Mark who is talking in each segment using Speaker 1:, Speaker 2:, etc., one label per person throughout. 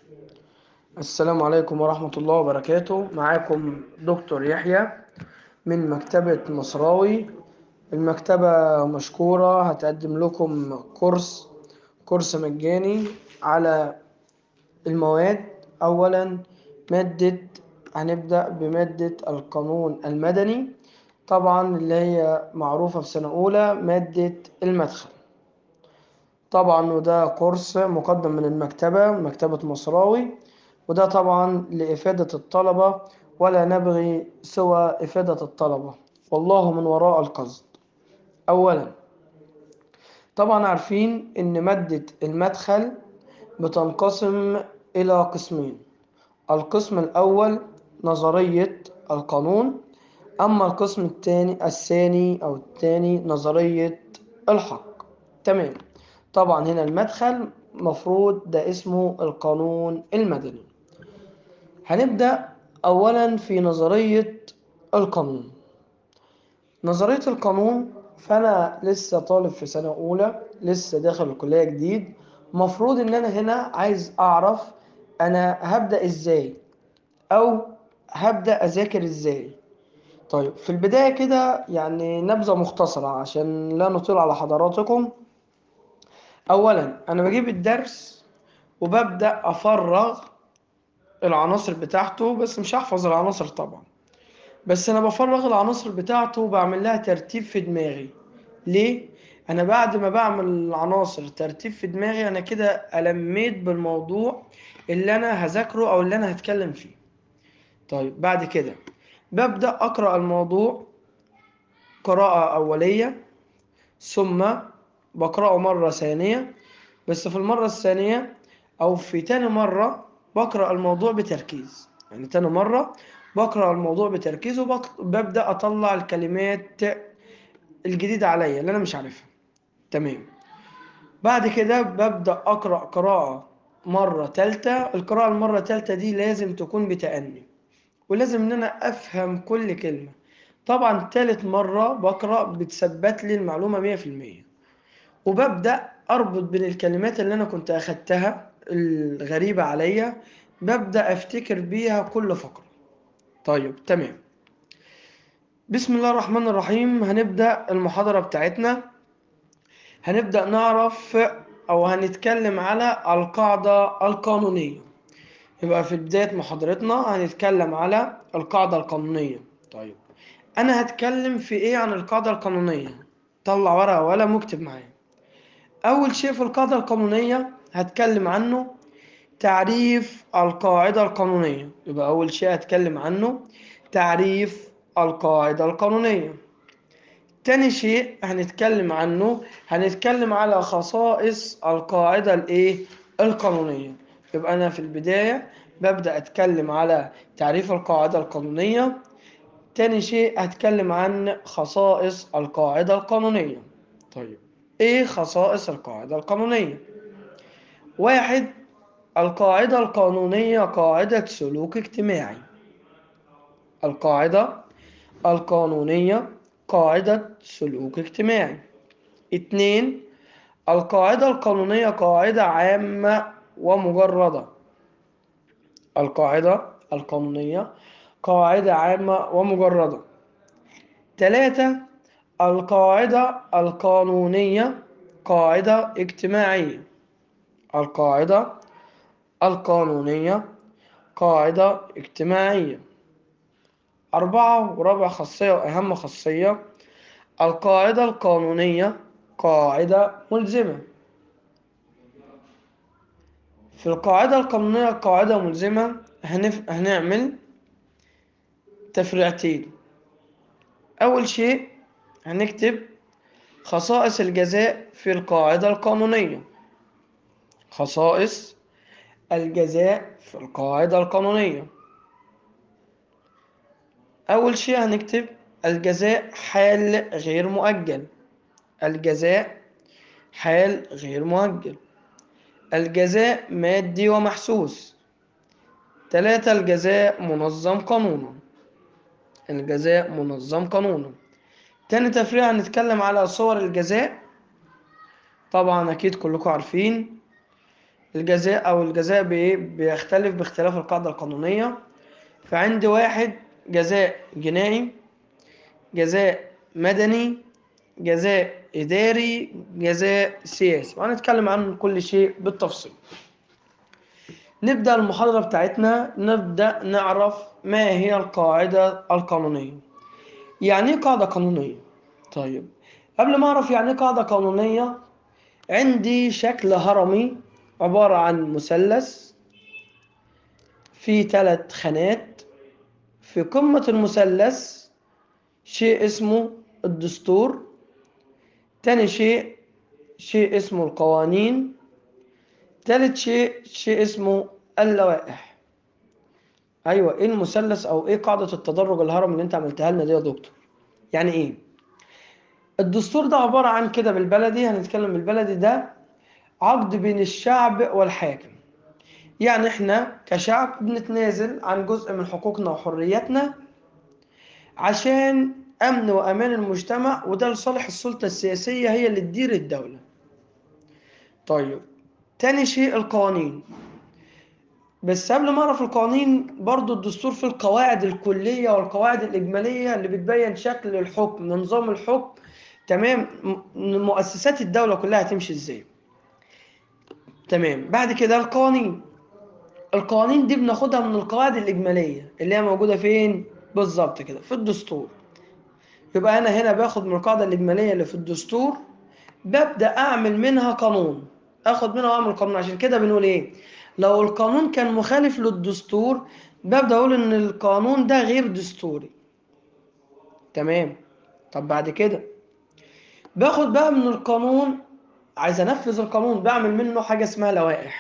Speaker 1: السلام عليكم ورحمة الله وبركاته. معاكم دكتور يحيى من مكتبة مصراوي. المكتبة مشكورة، هتقدم لكم كورس مجاني على المواد. أولا مادة هنبدأ بمادة القانون المدني، طبعا اللي هي معروفة في سنة أولى مادة المدخل. طبعا وده كورس مقدم من مكتبة مصراوي، وده طبعا لإفادة الطلبة، ولا نبغي سوى إفادة الطلبة والله من وراء القصد. أولا طبعا عارفين إن مادة المدخل بتنقسم إلى قسمين. القسم الأول نظرية القانون، أما القسم الثاني نظرية الحق. تمام. طبعا هنا المدخل مفروض ده اسمه القانون المدني. هنبدأ أولا في نظرية القانون. نظرية القانون، فأنا لسه طالب في سنة أولى، لسه داخل الكلية جديد، مفروض إن أنا هنا عايز أعرف أنا هبدأ إزاي أو هبدأ أذاكر إزاي. طيب في البداية كده يعني نبذة مختصرة عشان لا نطيل على حضراتكم. أولا أنا بجيب الدرس وببدأ أفرغ العناصر بتاعته، بس مش هحفظ العناصر طبعا، بس أنا بفرغ العناصر بتاعته وبعمل لها ترتيب في دماغي. ليه؟ أنا بعد ما بعمل العناصر ترتيب في دماغي أنا كده ألميت بالموضوع اللي أنا هذاكره أو اللي أنا هتكلم فيه. طيب بعد كده ببدأ أقرأ الموضوع قراءة أولية، ثم بقرأه مرة ثانية، بس في المرة الثانية أو في تاني مرة بقرأ الموضوع بتركيز. يعني تاني مرة بقرأ الموضوع بتركيز وببدأ أطلع الكلمات الجديدة عليا اللي أنا مش عارفها. تمام. بعد كده ببدأ أقرأ قراءة مرة تالتة. القراءة المرة التالتة دي لازم تكون بتأني، ولازم إن أنا أفهم كل كلمة. طبعا تالت مرة بقرأ بتثبت لي المعلومة 100%، وببدأ أربط بين الكلمات اللي أنا كنت أخدتها الغريبة عليا، ببدأ أفتكر بيها كل فقرة. طيب تمام. بسم الله الرحمن الرحيم. هنبدأ المحاضرة بتاعتنا. هنبدأ نعرف أو هنتكلم على القاعدة القانونية. يبقى في بداية محاضرتنا هنتكلم على القاعدة القانونية. طيب أنا هتكلم في إيه عن القاعدة القانونية؟ طلع ورقة وقلم واكتب معايا. أول شيء في القاعدة القانونية هتكلم عنه تعريف القاعدة القانونية. يبقى أول شيء هتكلم عنه تعريف القاعدة القانونية. تاني شيء هنتكلم عنه هنتكلم على خصائص القاعدة القانونية. يبقى أنا في البداية ببدأ أتكلم على تعريف القاعدة القانونية. تاني شيء هتكلم عن خصائص القاعدة القانونية. طيب إيه خصائص القاعدة القانونية؟ واحد، القاعدة القانونية قاعدة سلوك اجتماعي. القاعدة القانونية قاعدة سلوك اجتماعي. اتنين، القاعدة القانونية قاعدة عامة ومجردة. القاعدة القانونية قاعدة عامة ومجردة. تلاتة، القاعدة القانونية قاعدة اجتماعية. القاعدة القانونية قاعدة اجتماعية. أربعة، ورابع خاصية وأهم خاصية، القاعدة القانونية قاعدة ملزمة. في القاعدة القانونية قاعدة ملزمة هنعمل تفريعتين. أول شيء هنكتب خصائص الجزاء في القاعدة القانونية. خصائص الجزاء في القاعدة القانونية. أول شيء هنكتب الجزاء حال غير مؤجل. الجزاء حال غير مؤجل. الجزاء مادي ومحسوس. تلاتة، الجزاء منظم قانونا. الجزاء منظم قانونا. تاني تفريع هنتكلم على صور الجزاء. طبعا أكيد كلكم عارفين الجزاء أو الجزاء بيختلف باختلاف القاعدة القانونية. فعندي واحد جزاء جنائي، جزاء مدني، جزاء إداري، جزاء سياسي، وهنتكلم عن كل شيء بالتفصيل. نبدأ المحاضرة بتاعتنا، نبدأ نعرف ما هي القاعدة القانونية. يعني ايه قاعدة قانونية؟ طيب قبل ما أعرف يعني ايه قاعدة قانونية، عندي شكل هرمي عبارة عن مثلث فيه 3 خانات. في قمة المثلث شيء اسمه الدستور، تاني شيء اسمه القوانين، تالت شيء اسمه اللوائح. ايوه، ايه المثلث او ايه قاعدة التدرج الهرمي اللي انت عملتها لنا دي يا دكتور؟ يعني ايه؟ الدستور ده عبارة عن كده بالبلدي، هنتكلم بالبلدي، ده عقد بين الشعب والحاكم. يعني احنا كشعب بنتنازل عن جزء من حقوقنا وحرياتنا عشان امن وامان المجتمع، وده لصالح السلطة السياسية هي اللي تدير الدولة. طيب تاني شيء القوانين. بس قبل ما اعرف القوانين، برضو الدستور فيه القواعد الكلية والقواعد الإجمالية اللي بتبين شكل الحكم، نظام الحكم، تمام، مؤسسات الدولة كلها هتمشي ازاي. تمام. بعد كده القوانين دي بناخدها من القواعد الإجمالية اللي هي موجودة فين بالظبط كده في الدستور. يبقى أنا هنا باخد من القاعدة الإجمالية اللي في الدستور، ببدأ أعمل منها قانون، أخد منها وأعمل قانون. عشان كده بنقول إيه؟ لو القانون كان مخالف للدستور ببدأ أقول إن القانون ده غير دستوري. تمام. طب بعد كده باخد بقى من القانون، عايز أنفذ القانون، بعمل منه حاجة اسمها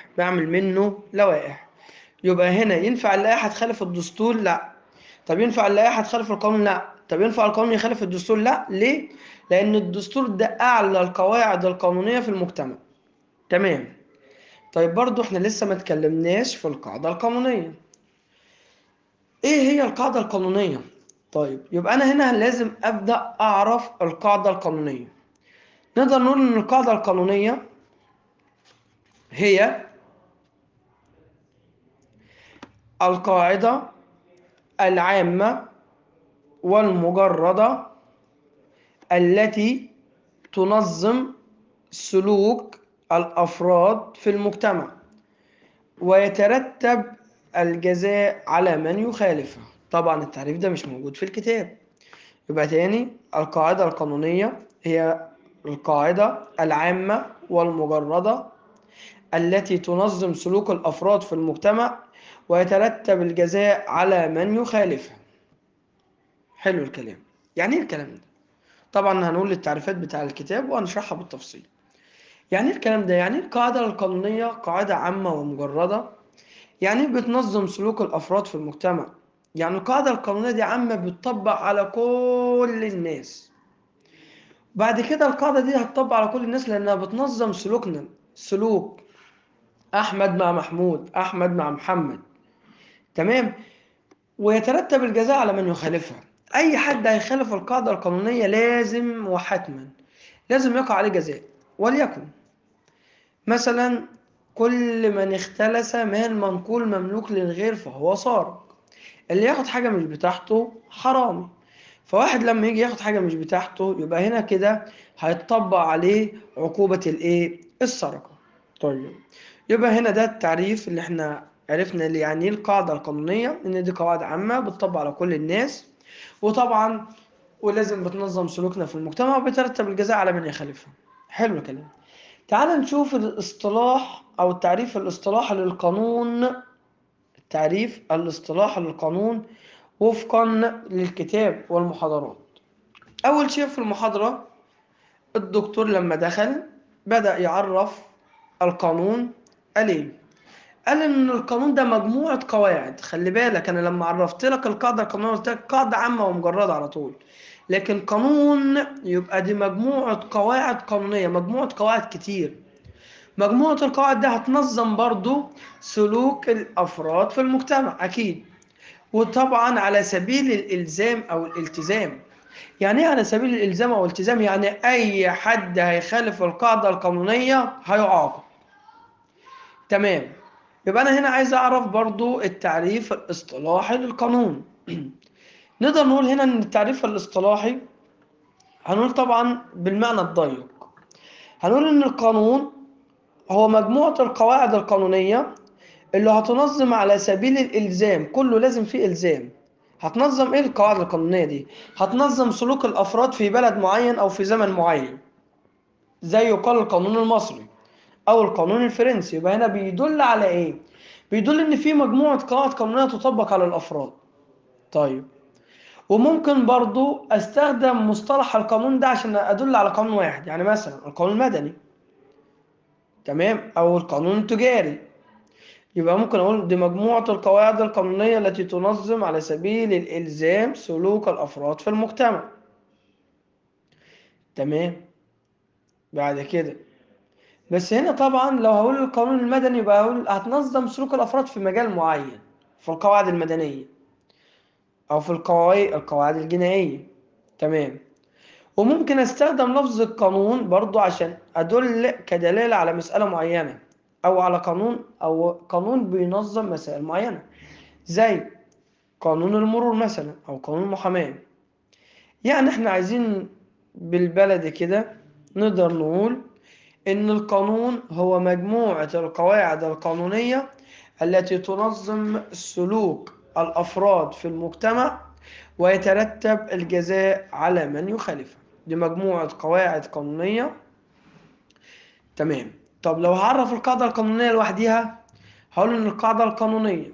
Speaker 1: لوائح. يبقى هنا ينفع اللائحة تخالف الدستور؟ لا. طب ينفع اللائحة تخالف القانون؟ لا. طب ينفع القانون يخالف الدستور؟ لا. ليه؟ لأن الدستور ده أعلى القواعد القانونية في المجتمع. تمام. طيب برضو احنا لسه ما اتكلمناش في القاعدة القانونية. ايه هي القاعدة القانونية؟ طيب يبقى أنا هنا لازم أبدأ أعرف القاعدة القانونية. نقدر نقول إن القاعدة القانونية هي القاعدة العامة والمجردة التي تنظم سلوك الأفراد في المجتمع ويترتب الجزاء على من يخالفها. طبعا التعريف ده مش موجود في الكتاب. يبقى تاني، القاعدة القانونية هي القاعدة العامة والمجردة التي تنظم سلوك الأفراد في المجتمع ويترتب الجزاء على من يخالفها. حلو الكلام. يعني ايه الكلام ده؟ طبعا هنقول التعريفات بتاع الكتاب وهنشرحها بالتفصيل. يعني ايه الكلام ده؟ يعني القاعدة القانونية قاعدة عامة ومجردة، يعني بتنظم سلوك الأفراد في المجتمع. يعني القاعدة القانونية دي عامة، بتطبق على كل الناس. بعد كده القاعدة دي هتطبق على كل الناس لأنها بتنظم سلوكنا، سلوك أحمد مع محمود، أحمد مع محمد. تمام. ويترتب الجزاء على من يخالفها. أي حد هيخالف القاعدة القانونية لازم وحتما لازم يقع عليه جزاء. وليكن مثلا كل من اختلس مال منقول مملوك للغير فهو سارق. اللي ياخد حاجة مش بتاعته حرامي. فواحد لما يجي ياخد حاجة مش بتاعته يبقى هنا كده هيتطبق عليه عقوبة السرقة. طيب يبقى هنا ده التعريف اللي احنا عرفنا اللي يعني ايه القاعدة القانونية، ان دي قواعد عامة بتطبق على كل الناس، وطبعا ولازم بتنظم سلوكنا في المجتمع وبترتب الجزاء على من يخالفها. حلو الكلام. تعال نشوف الاصطلاح أو التعريف الاصطلاحي للقانون. تعريف الاصطلاح للقانون وفقا للكتاب والمحاضرات. أول شيء في المحاضرة الدكتور لما دخل بدأ يعرف القانون. قال إيه؟ قال إن القانون ده مجموعة قواعد. خلي بالك أنا لما عرفت لك القاعدة القانونية قلت لك قاعدة عامة ومجردة على طول، لكن قانون يبقى دي مجموعة قواعد قانونية، مجموعة قواعد كتير. مجموعة القواعد دي هتنظم برضو سلوك الأفراد في المجتمع أكيد، وطبعا على سبيل الإلزام أو الالتزام. يعني إيه على سبيل الإلزام أو الالتزام؟ يعني أي حد هيخالف القاعدة القانونية هيعاقب. تمام. يبقى أنا هنا عايز أعرف برضو التعريف الاصطلاحي للقانون. نقدر نقول هنا إن التعريف الاصطلاحي هنقول طبعا بالمعنى الضيق، هنقول إن القانون هو مجموعة القواعد القانونية اللي هتنظم على سبيل الإلزام، كله لازم فيه إلزام. هتنظم إيه القواعد القانونية دي؟ هتنظم سلوك الأفراد في بلد معين أو في زمن معين، زي يقال القانون المصري أو القانون الفرنسي. يبقى هنا بيدل على إيه؟ بيدل إن في مجموعة قواعد قانونية تطبق على الأفراد. طيب، وممكن برضو أستخدم مصطلح القانون ده عشان أدل على قانون واحد، يعني مثلا القانون المدني، تمام، أو القانون التجاري. يبقى ممكن أقول دي مجموعة القواعد القانونية التي تنظم على سبيل الإلزام سلوك الأفراد في المجتمع. تمام. بعد كده، بس هنا طبعا لو هقول القانون المدني يبقى هقول هتنظم سلوك الأفراد في مجال معين، في القواعد المدنية أو في القواعد الجنائية. تمام. وممكن استخدم لفظ القانون برضو عشان أدل كدلالة على مسألة معينة، أو على قانون بينظم مسائل معينة، زي قانون المرور مثلا أو قانون المحاماة. يعني احنا عايزين بالبلد كده نقدر نقول إن القانون هو مجموعة القواعد القانونية التي تنظم سلوك الأفراد في المجتمع ويترتب الجزاء على من يخالفها. دي مجموعة قواعد قانونية. تمام. طب لو هعرف القاعدة القانونية لوحديها، هقول إن القاعدة القانونية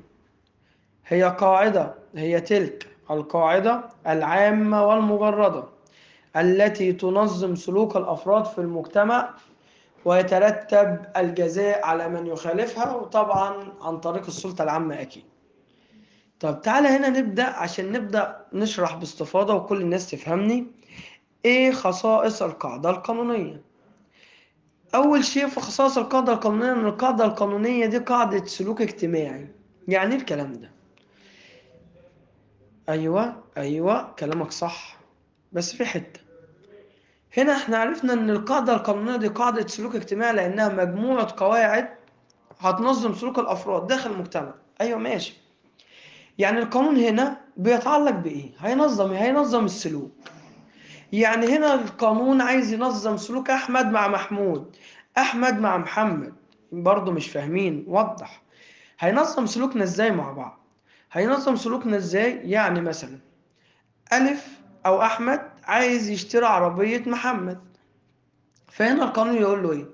Speaker 1: هي تلك القاعدة العامة والمجردة التي تنظم سلوك الأفراد في المجتمع ويترتب الجزاء على من يخالفها، وطبعا عن طريق السلطة العامة أكيد. طب تعالى هنا نبدأ عشان نبدأ نشرح باستفاضة وكل الناس تفهمني إيه خصائص القاعدة القانونية. أول شيء في خصائص القاعدة القانونية إن القاعدة القانونية دي قاعدة سلوك اجتماعي. يعني إيه الكلام ده؟ أيوة كلامك صح، بس في حتة. هنا احنا عرفنا ان القاعدة القانونية دي قاعدة سلوك اجتماعي لانها مجموعة قواعد هتنظم سلوك الافراد داخل المجتمع. ايوه ماشي. يعني القانون هنا بيتعلق بايه؟ هينظم السلوك. يعني هنا القانون عايز ينظم سلوك احمد مع محمود، احمد مع محمد. برضه مش فاهمين، وضح. هينظم سلوكنا ازاي مع بعض؟ هينظم سلوكنا ازاي؟ يعني مثلا ألف أو أحمد عايز يشتري عربية محمد، فهنا القانون يقول له إيه؟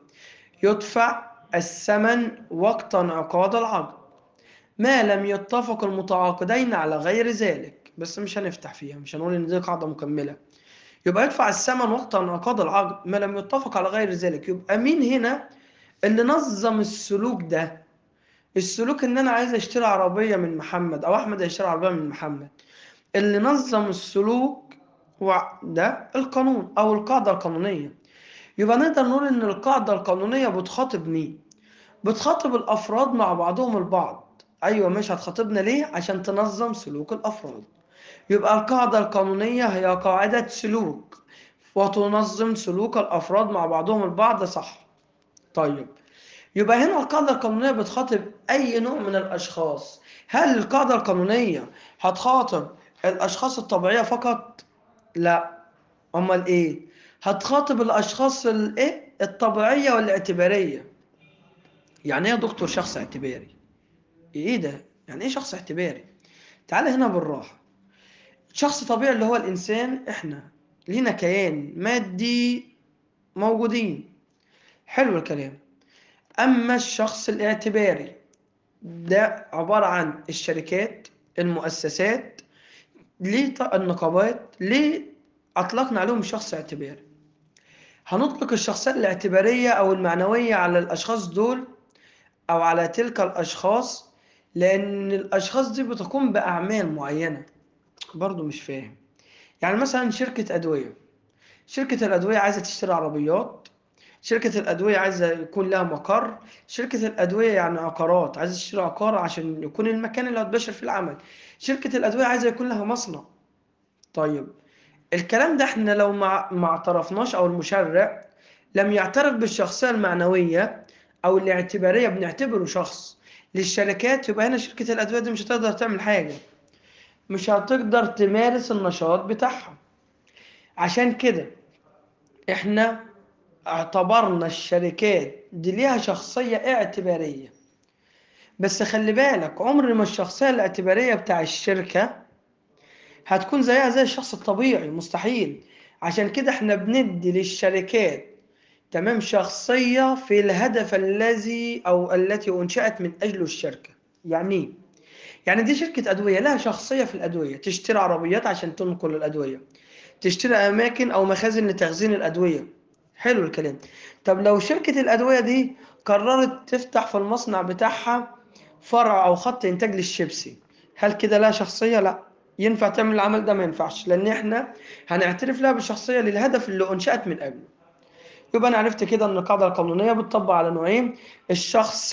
Speaker 1: يدفع الثمن وقت انعقاد العقد ما لم يتفق المتعاقدين على غير ذلك. بس مش هنفتح فيها، مش هنقول إن دي قاعدة مكملة. يبقى يدفع الثمن وقت انعقاد العقد ما لم يتفق على غير ذلك. يبقى مين هنا اللي نظم السلوك ده؟ السلوك إن أنا عايز أشتري عربية من محمد أو أحمد هيشتري عربية من محمد. اللي نظم السلوك هو ده القانون أو القاعدة القانونية. يبقى نقدر نقول إن القاعدة القانونية بتخاطب مين؟ بتخاطب الأفراد مع بعضهم البعض. أيوة مش هتخاطبنا ليه؟ عشان تنظم سلوك الأفراد. يبقى القاعدة القانونية هي قاعدة سلوك وتنظم سلوك الأفراد مع بعضهم البعض، صح؟ طيب، يبقى هنا القاعدة القانونية بتخاطب أي نوع من الأشخاص. هل القاعدة القانونية هتخاطب الأشخاص الطبيعية فقط؟ لا. أمال إيه؟ هتخاطب الأشخاص الإيه؟ الطبيعية والاعتبارية. يعني إيه يا دكتور شخص اعتباري؟ إيه ده؟ يعني إيه شخص اعتباري؟ تعالى هنا بالراحة. شخص طبيعي اللي هو الإنسان، إحنا لينا كيان مادي موجودين. حلو الكلام. أما الشخص الاعتباري ده عبارة عن الشركات، المؤسسات، ليه النقابات، ليه أطلقنا عليهم شخص اعتباري؟ هنطلق الشخصية الاعتبارية أو المعنوية على الأشخاص دول أو على تلك الأشخاص لأن الأشخاص دي بتقوم بأعمال معينة. برضو مش فاهم. يعني مثلا شركة الأدوية عايزة تشتري عربيات، شركة الأدوية عايزة يكون لها مقر، شركة الأدوية يعني عقارات عايزة تشتري عقار عشان يكون المكان اللي هتباشر فيه العمل، شركة الأدوية عايزة يكون لها مصنع. طيب، الكلام ده احنا لو ما اعترفناش أو المشرع لم يعترف بالشخصية المعنوية أو الاعتبارية بنعتبره شخص للشركات، يبقى هنا شركة الأدوية دي مش هتقدر تعمل حاجة، مش هتقدر تمارس النشاط بتاعها. عشان كده احنا اعتبرنا الشركات دي ليها شخصية اعتبارية. بس خلي بالك، عمر ما الشخصية الاعتبارية بتاع الشركة هتكون زيها زي الشخص الطبيعي، مستحيل. عشان كده احنا بندي للشركات تمام شخصية في الهدف الذي أو التي أنشأت من أجله الشركة. يعني إيه؟ يعني دي شركة أدوية لها شخصية في الأدوية، تشتري عربيات عشان تنقل الأدوية، تشتري أماكن أو مخازن لتخزين الأدوية. حلو الكلام. طب لو شركة الأدوية دي قررت تفتح في المصنع بتاعها فرع أو خط إنتاج للشيبسي، هل كده لها شخصية؟ لا. ينفع تعمل العمل ده؟ ما ينفعش، لأن إحنا هنعترف لها بالشخصية للهدف اللي أنشأت من أجله. يبقى أنا عرفت كده إن القاعدة القانونية بتطبق على نوعين: الشخص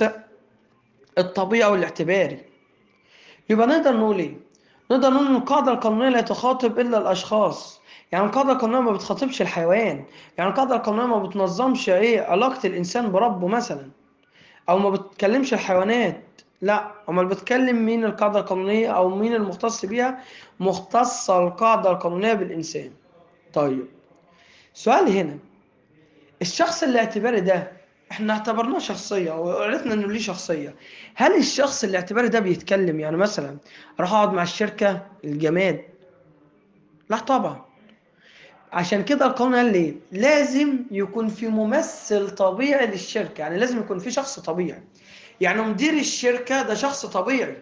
Speaker 1: الطبيعي والاعتباري. يبقى نقدر نقول إيه؟ نقدر نقول إن القاعدة القانونية لا تخاطب إلا الأشخاص. يعني القاعدة القانونية ما بتخاطبش الحيوان. يعني القاعدة القانونية ما بتنظمش علاقة الإنسان بربه مثلا، أو ما بتكلمش الحيوانات. لا، أمال بتكلم مين القاعدة القانونية أو مين المختص بيها؟ مختصة القاعدة القانونية بالإنسان. طيب، سؤال هنا: الشخص الاعتباري ده احنا اعتبرناه شخصية وعرفنا انه ليه شخصية، هل الشخص الاعتباري ده بيتكلم؟ يعني مثلا راح اقعد مع الشركة الجماد؟ لا طبعا. عشان كده القانون قال ليه لازم يكون في ممثل طبيعي للشركة، يعني لازم يكون في شخص طبيعي. يعني مدير الشركة ده شخص طبيعي،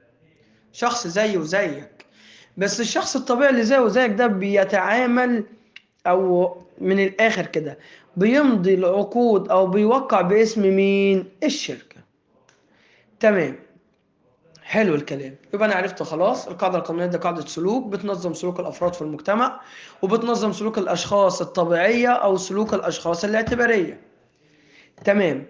Speaker 1: شخص زيه وزيك. بس الشخص الطبيعي اللي زيه وزيك ده بيتعامل، او من الاخر كده بيمضي العقود او بيوقع باسم مين؟ الشركة. تمام. حلو الكلام. يبقى انا عرفت خلاص القاعده القانونيه دي قاعده سلوك بتنظم سلوك الافراد في المجتمع، وبتنظم سلوك الاشخاص الطبيعيه او سلوك الاشخاص الاعتباريه. تمام.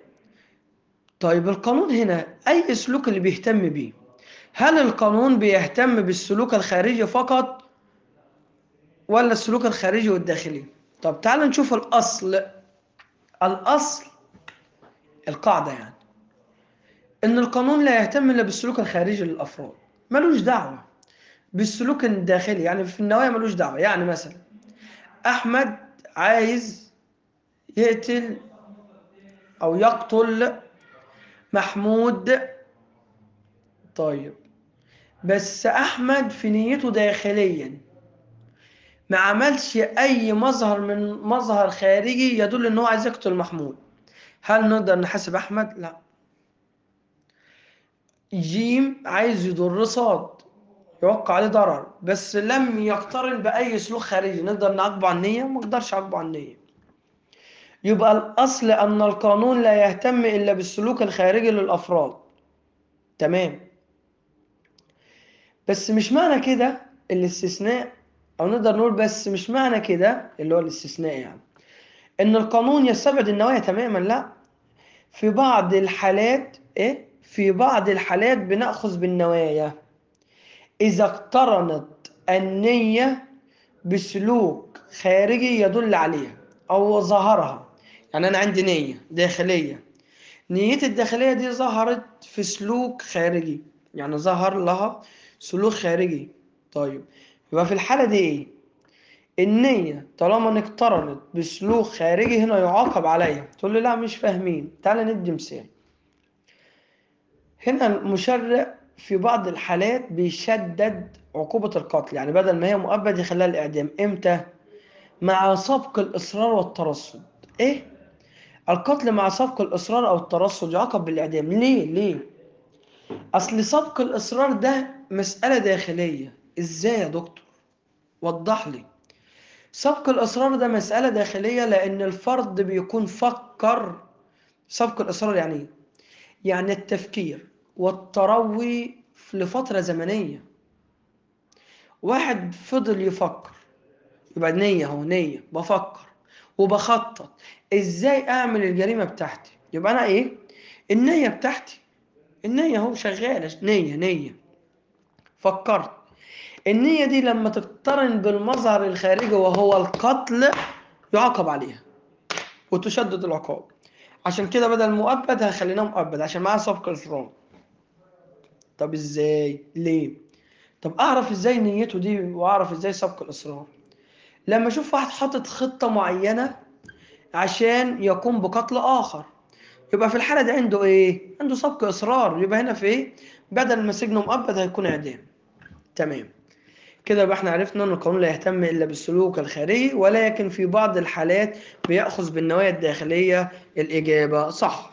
Speaker 1: طيب القانون هنا اي سلوك اللي بيهتم بيه؟ هل القانون بيهتم بالسلوك الخارجي فقط ولا السلوك الخارجي والداخلي؟ طب تعال نشوف الاصل القاعده يعني ان القانون لا يهتم الا بالسلوك الخارجي للافراد، ملوش دعوه بالسلوك الداخلي. يعني في النوايا ملوش دعوه. يعني مثلا احمد عايز يقتل او يقتل محمود. طيب، بس احمد في نيته داخليا ما عملش اي مظهر من مظهر خارجي يدل ان هو عايز يقتل محمود. هل نقدر نحاسب احمد؟ لا. جيم عايز يضر صاد، يوقع عليه ضرر، بس لم يقترن باي سلوك خارجي، نقدر نعاقبه على النيه؟ ما نقدرش نعاقبه على النيه. يبقى الاصل ان القانون لا يهتم الا بالسلوك الخارجي للافراد. تمام. بس مش معنى كده الاستثناء، او نقدر نقول بس مش معنى كده اللي هو الاستثناء يعني ان القانون يستبعد النوايا تماما. لا، في بعض الحالات في بعض الحالات بنأخذ بالنوايا اذا اقترنت النية بسلوك خارجي يدل عليها او ظهرها. يعني انا عندي نية داخلية، نيتي الداخلية دي ظهرت في سلوك خارجي، يعني ظهر لها سلوك خارجي. طيب، يبقى في الحالة دي ايه؟ النية طالما ان اقترنت بسلوك خارجي هنا يعاقب عليها. تقول لي لا مش فاهمين، تعال ندي مثال. هنا المشرع في بعض الحالات بيشدد عقوبة القتل، يعني بدل ما هي مؤبد يخليها الإعدام. إمتى؟ مع سبق الإصرار والترصد. إيه؟ القتل مع سبق الإصرار أو الترصد يعاقب بالإعدام. ليه؟ أصل سبق الإصرار ده مسألة داخلية. إزاي يا دكتور؟ وضح لي. سبق الإصرار ده مسألة داخلية لأن الفرد بيكون فكر. سبق الإصرار يعني إيه؟ يعني التفكير والتروي لفترة زمنية. واحد فضل يفكر، يبقى نية، هو نية بفكر وبخطط إزاي أعمل الجريمة بتاعتي. يبقى أنا إيه؟ النية بتاعتي، النية هو شغالة نية فكرت. النية دي لما تقترن بالمظهر الخارجي وهو القتل يعاقب عليها وتشدد العقاب. عشان كده بدل مؤبد هخليناه مؤبد عشان معاه سبق إصرار. طب إزاي؟ ليه؟ طب أعرف إزاي نيته دي وأعرف إزاي سبق الإصرار؟ لما أشوف واحد حاطط خطة معينة عشان يقوم بقتل آخر، يبقى في الحالة دي عنده إيه؟ عنده سبق إصرار. يبقى هنا في إيه؟ بدل ما سجنه مؤبد هيكون إعدام. تمام. كده يبقى احنا عرفنا ان القانون لا يهتم الا بالسلوك الخارجي، ولكن في بعض الحالات بيأخذ بالنوايا الداخلية. الإجابة صح.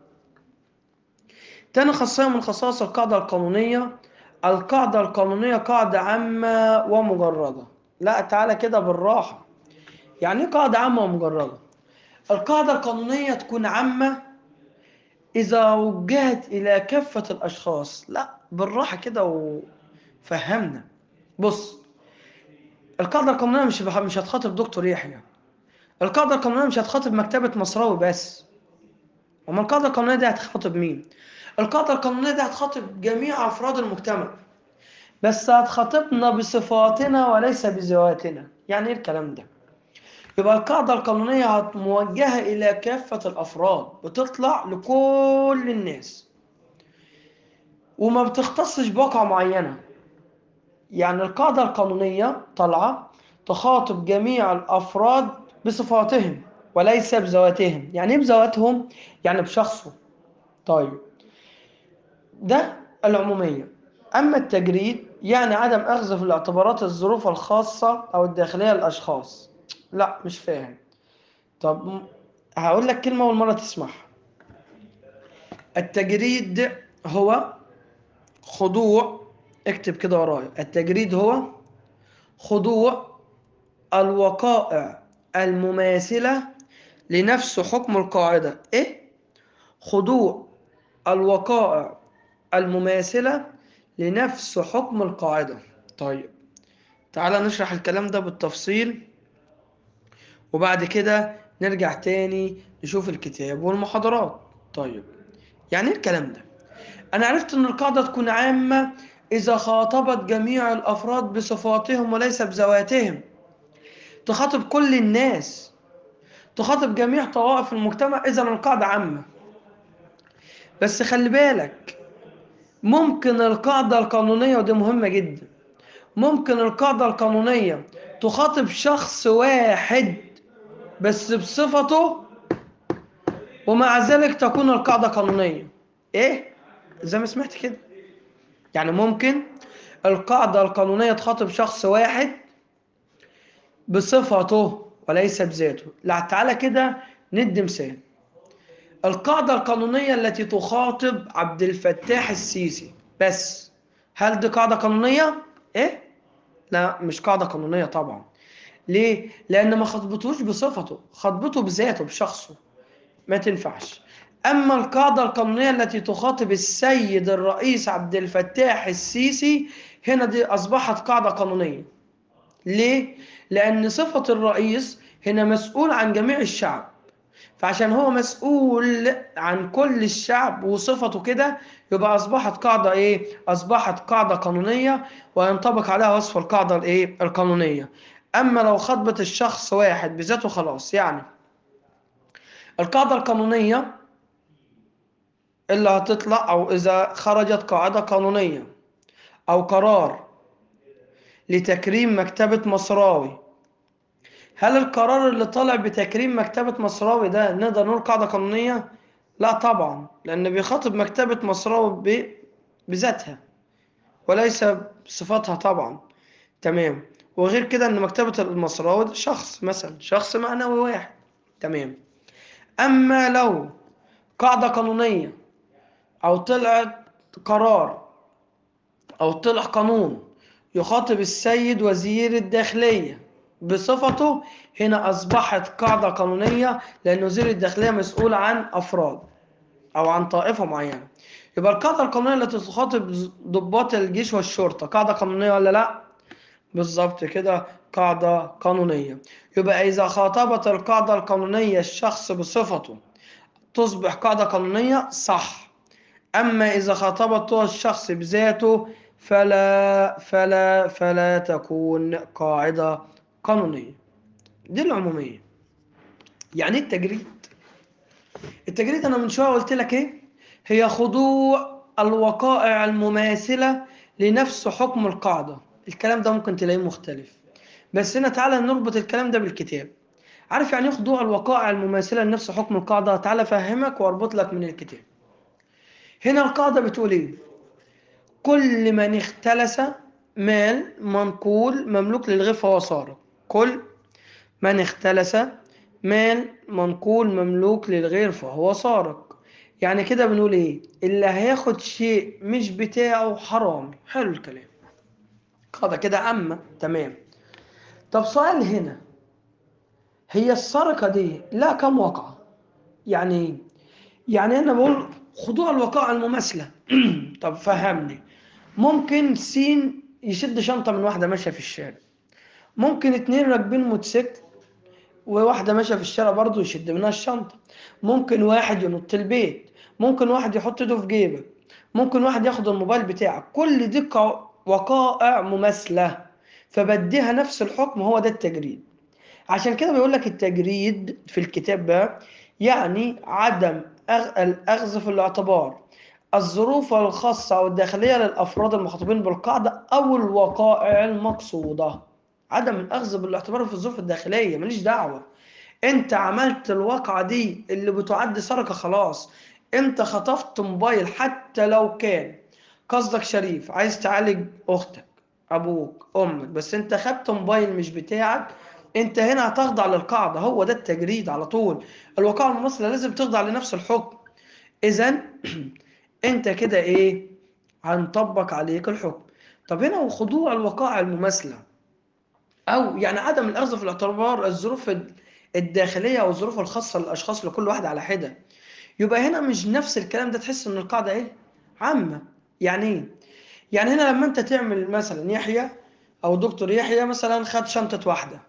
Speaker 1: تاني خاصية من خصائص القاعدة القانونية، القاعدة القانونية قاعدة عامة ومجردة. لا تعالى كده بالراحة. يعني ايه قاعدة عامة ومجردة؟ القاعدة القانونية تكون عامة إذا وجهت إلى كافة الأشخاص. لا بالراحة كده وفهمنا. بص، القاعدة القانونية مش هتخاطب دكتور يحيى. القاعدة القانونية مش هتخاطب مكتبة مصراوي بس. أما القاعدة القانونية دي هتخاطب مين؟ القاعدة القانونية دي هتخاطب جميع أفراد المجتمع، بس هتخاطبنا بصفاتنا وليس بذواتنا. يعني إيه الكلام ده؟ يبقى القاعدة القانونية موجهة إلى كافة الأفراد، بتطلع لكل الناس وما بتختصش بواقعة معينة. يعني القاعدة القانونية طالعة تخاطب جميع الأفراد بصفاتهم وليس بذواتهم. يعني إيه بذواتهم؟ يعني بشخصه. طيب، ده العمومية. أما التجريد يعني عدم أخذ في الاعتبارات الظروف الخاصة أو الداخلية للأشخاص. لا مش فاهم. طب هقول لك كلمة أول مرة تسمعها. التجريد هو خضوع، اكتب كده ورايا، التجريد هو خضوع الوقائع المماثلة لنفس حكم القاعدة. إيه؟ خضوع الوقائع المماثلة لنفس حكم القاعدة. طيب تعالى نشرح الكلام ده بالتفصيل، وبعد كده نرجع تاني نشوف الكتاب والمحاضرات. طيب يعني ايه الكلام ده؟ أنا عرفت إن القاعدة تكون عامة إذا خاطبت جميع الأفراد بصفاتهم وليس بذواتهم. تخاطب كل الناس، تخاطب جميع طوائف المجتمع، إذا القاعدة عامة. بس خلي بالك، ممكن القاعدة القانونية، ودي مهمة جدا، ممكن القاعدة القانونية تخاطب شخص واحد بس بصفته، ومع ذلك تكون القاعدة قانونية. إيه؟ زي ما سمعت كده. يعني ممكن القاعدة القانونية تخاطب شخص واحد بصفته وليس بذاته. لا تعالى كده ندي مثال. القاعدة القانونية التي تخاطب عبد الفتاح السيسي بس، هل دي قاعدة قانونية؟ إيه؟ لا مش قاعدة قانونية طبعا. ليه؟ لأن ما خاطبتوش بصفته، خاطبته بذاته بشخصه، ما تنفعش. أما القاعدة القانونية التي تخاطب السيد الرئيس عبد الفتاح السيسي، هنا دي أصبحت قاعدة قانونية. ليه؟ لأن صفة الرئيس هنا مسؤول عن جميع الشعب، فعشان هو مسؤول عن كل الشعب وصفته كده، يبقى أصبحت قاعدة إيه؟ أصبحت قاعدة قانونية، وينطبق عليها وصف القاعدة الإيه؟ القانونية. أما لو خاطبت الشخص واحد بذاته خلاص. يعني القاعدة القانونية اللي هتطلع، أو إذا خرجت قاعدة قانونية أو قرار لتكريم مكتبة مصراوي، هل القرار اللي طالع بتكريم مكتبة مصراوي ده نقدر نقول قاعدة قانونية؟ لا طبعا، لأن بيخاطب مكتبة مصراوي بذاتها وليس بصفاتها طبعا. تمام. وغير كده أن مكتبة المصراوي ده شخص، مثلا شخص معنوي واحد. تمام. أما لو قاعدة قانونية أو طلعت قرار أو طلع قانون يخاطب السيد وزير الداخلية بصفته، هنا أصبحت قاعدة قانونية، لأن وزير الداخلية مسؤول عن أفراد أو عن طائفة معينة. يبقى القاعدة القانونية التي تخاطب ضباط الجيش والشرطة قاعدة قانونية ولا لأ؟ بالظبط كده، قاعدة قانونية. يبقى إذا خاطبت القاعدة القانونية الشخص بصفته تصبح قاعدة قانونية صح. أما إذا خاطبته الشخص بذاته فلا تكون قاعدة قانونية. دي العمومية. يعني التجريد التجريد انا من شويه قلت لك ايه؟ هي خضوع الوقائع المماثله لنفس حكم القاعده. الكلام ده ممكن تلاقيه مختلف، بس هنا تعالى نربط الكلام ده بالكتاب. عارف يعني ايه خضوع الوقائع المماثله لنفس حكم القاعده؟ تعالى افهمك واربط لك من الكتاب. هنا القاعده بتقول ايه؟ كل من اختلس مال منقول مملوك للغير فهو سارق. كل من اختلس مال منقول مملوك للغير فهو سارق. يعني كده بنقول ايه؟ اللي هياخد شيء مش بتاعه حرام. حلو الكلام، قاعدة كده عامة. تمام. طب سؤال هنا، هي السرقة دي لا كم وقعة؟ يعني ايه؟ يعني انا بقول خضوع الوقائع المماثلة. طب فهمني. ممكن سين يشد شنطة من واحدة ماشية في الشارع، ممكن اتنين راكبين موتوسيكل وواحدة ماشية في الشارع برضه يشد منها الشنطة، ممكن واحد ينط البيت، ممكن واحد يحط ايده في جيبك، ممكن واحد ياخد الموبايل بتاعك. كل دي وقائع مماثلة، فبديها نفس الحكم. هو ده التجريد. عشان كده بيقول لك التجريد في الكتاب بقى يعني عدم الأخذ في الاعتبار الظروف الخاصة أو الداخلية للأفراد المخاطبين بالقاعدة أو الوقائع المقصودة. عدم الأخذ بالاعتبار في الظروف الداخلية، ماليش دعوة. أنت عملت الواقعة دي اللي بتعد سرقة، خلاص. أنت خطفت موبايل، حتى لو كان قصدك شريف، عايز تعالج أختك أبوك أمك، بس أنت خدت موبايل مش بتاعك، أنت هنا هتخضع للقاعدة. هو ده التجريد على طول. الوقائع المماثلة لازم تخضع لنفس الحكم. إذا انت كده ايه؟ هنطبق عليك الحكم. طب هنا وخضوع الوقائع المماثله او يعني عدم الاخذ في الاعتبار الظروف الداخليه او الظروف الخاصه للاشخاص لكل واحد على حده. يبقى هنا مش نفس الكلام ده. تحس ان القاعده ايه؟ عامه. يعني ايه؟ يعني هنا لما انت تعمل مثلا يحيى او دكتور يحيى مثلا خد شنطه واحده،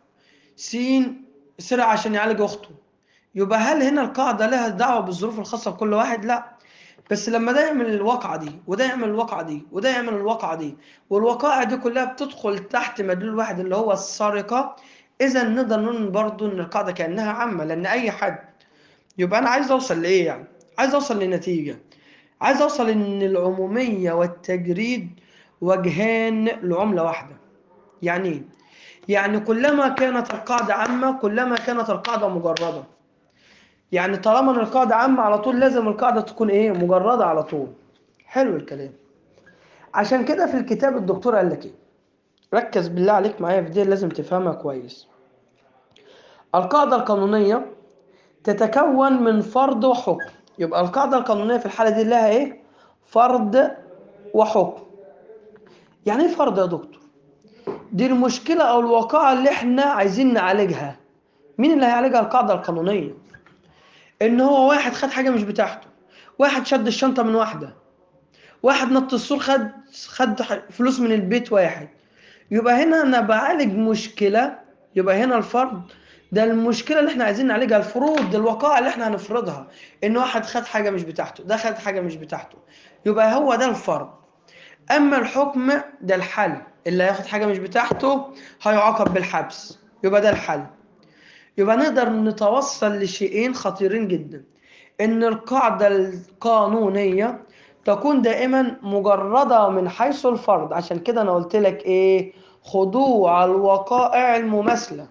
Speaker 1: سين سرع عشان يعالج اخته، يبقى هل هنا القاعده لها دعوه بالظروف الخاصه بكل واحد؟ لا. بس لما ده يعمل الواقعة دي وده يعمل الواقعة دي وده يعمل الواقعة دي، والوقائع دي كلها بتدخل تحت مدلول واحد اللي هو السرقة، إذا نقدر نقول برضو إن القاعدة كأنها عامة. لأن أي حد، يبقى أنا عايز أوصل لإيه يعني؟ عايز أوصل لنتيجة. عايز أوصل إن العمومية والتجريد وجهان لعملة واحدة. يعني إيه؟ يعني كلما كانت القاعدة عامة كلما كانت القاعدة مجردة. يعني طالما ان القاعده عامه على طول لازم القاعده تكون ايه؟ مجرده على طول. حلو الكلام. عشان كده في الكتاب الدكتور قال لك ايه؟ ركز بالله عليك معايا في دي، لازم تفهمها كويس. القاعده القانونيه تتكون من فرض وحكم. يبقى القاعده القانونيه في الحاله دي لها ايه؟ فرض وحكم. يعني ايه فرض يا دكتور؟ دي المشكله او الواقعه اللي احنا عايزين نعالجها. مين اللي هيعالجها؟ القاعده القانونيه. ان هو واحد خد حاجه مش بتاعته، واحد شد الشنطه من واحده، واحد نط السور خد فلوس من البيت واحد. يبقى هنا انا بعالج مشكله. يبقى هنا الفرض ده المشكله اللي احنا عايزين نعالجها. الفروض الوقائع اللي احنا هنفرضها ان واحد خد حاجه مش بتاعته، ده خد حاجه مش بتاعته، يبقى هو ده الفرض. اما الحكم ده الحل. اللي هياخد حاجه مش بتاعته هيعاقب بالحبس، يبقى ده الحل. يبقى نقدر نتوصل لشيئين خطيرين جدا. ان القاعده القانونيه تكون دائما مجرده من حيث الفرض. عشان كده انا قلت لك ايه؟ خضوع الوقائع المماثله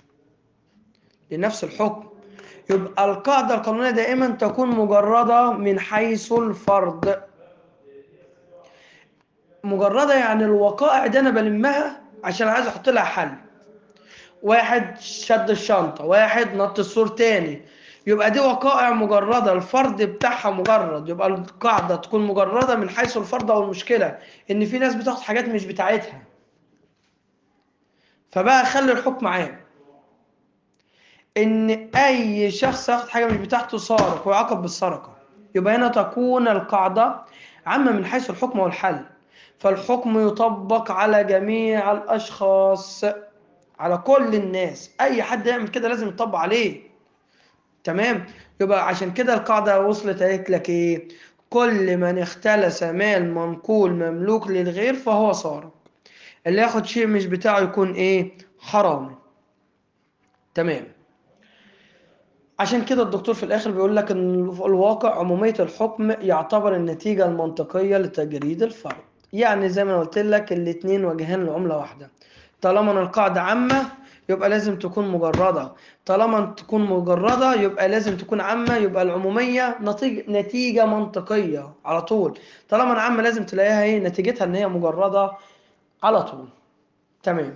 Speaker 1: لنفس الحكم. يبقى القاعده القانونيه دائما تكون مجرده من حيث الفرض. مجرده يعني الوقائع دي انا بلمها عشان عايز احط لها حل. واحد شد الشنطة، واحد نط السور تاني، يبقى دي وقائع مجردة، الفرد بتاعها مجرد. يبقى القاعدة تكون مجردة من حيث الفرد أو المشكلة إن في ناس بتاخد حاجات مش بتاعتها، فبقى خلي الحكم عام إن أي شخص ياخد حاجة مش بتاعته سارق ويعاقب بالسرقة. يبقى هنا تكون القاعدة عامة من حيث الحكم والحل، فالحكم يطبق على جميع الأشخاص، على كل الناس. أي حد يعمل كده لازم يطبق عليه. تمام. يبقى عشان كده القاعدة وصلت قالت لك ايه؟ كل من اختلس مال منقول مملوك للغير فهو سارق. اللي ياخد شيء مش بتاعه يكون ايه؟ حرامي. تمام. عشان كده الدكتور في الآخر بيقول لك إن في الواقع عمومية الحكم يعتبر النتيجة المنطقية لتجريد الفرد. يعني زي ما أنا قلت لك الاتنين وجهان لعملة واحدة. طالما إن القاعدة عامة يبقى لازم تكون مجردة، طالما تكون مجردة يبقى لازم تكون عامة، يبقى العمومية نتيجة منطقية على طول. طالما إن عامة لازم تلاقيها إيه نتيجتها إن هي مجردة على طول. تمام،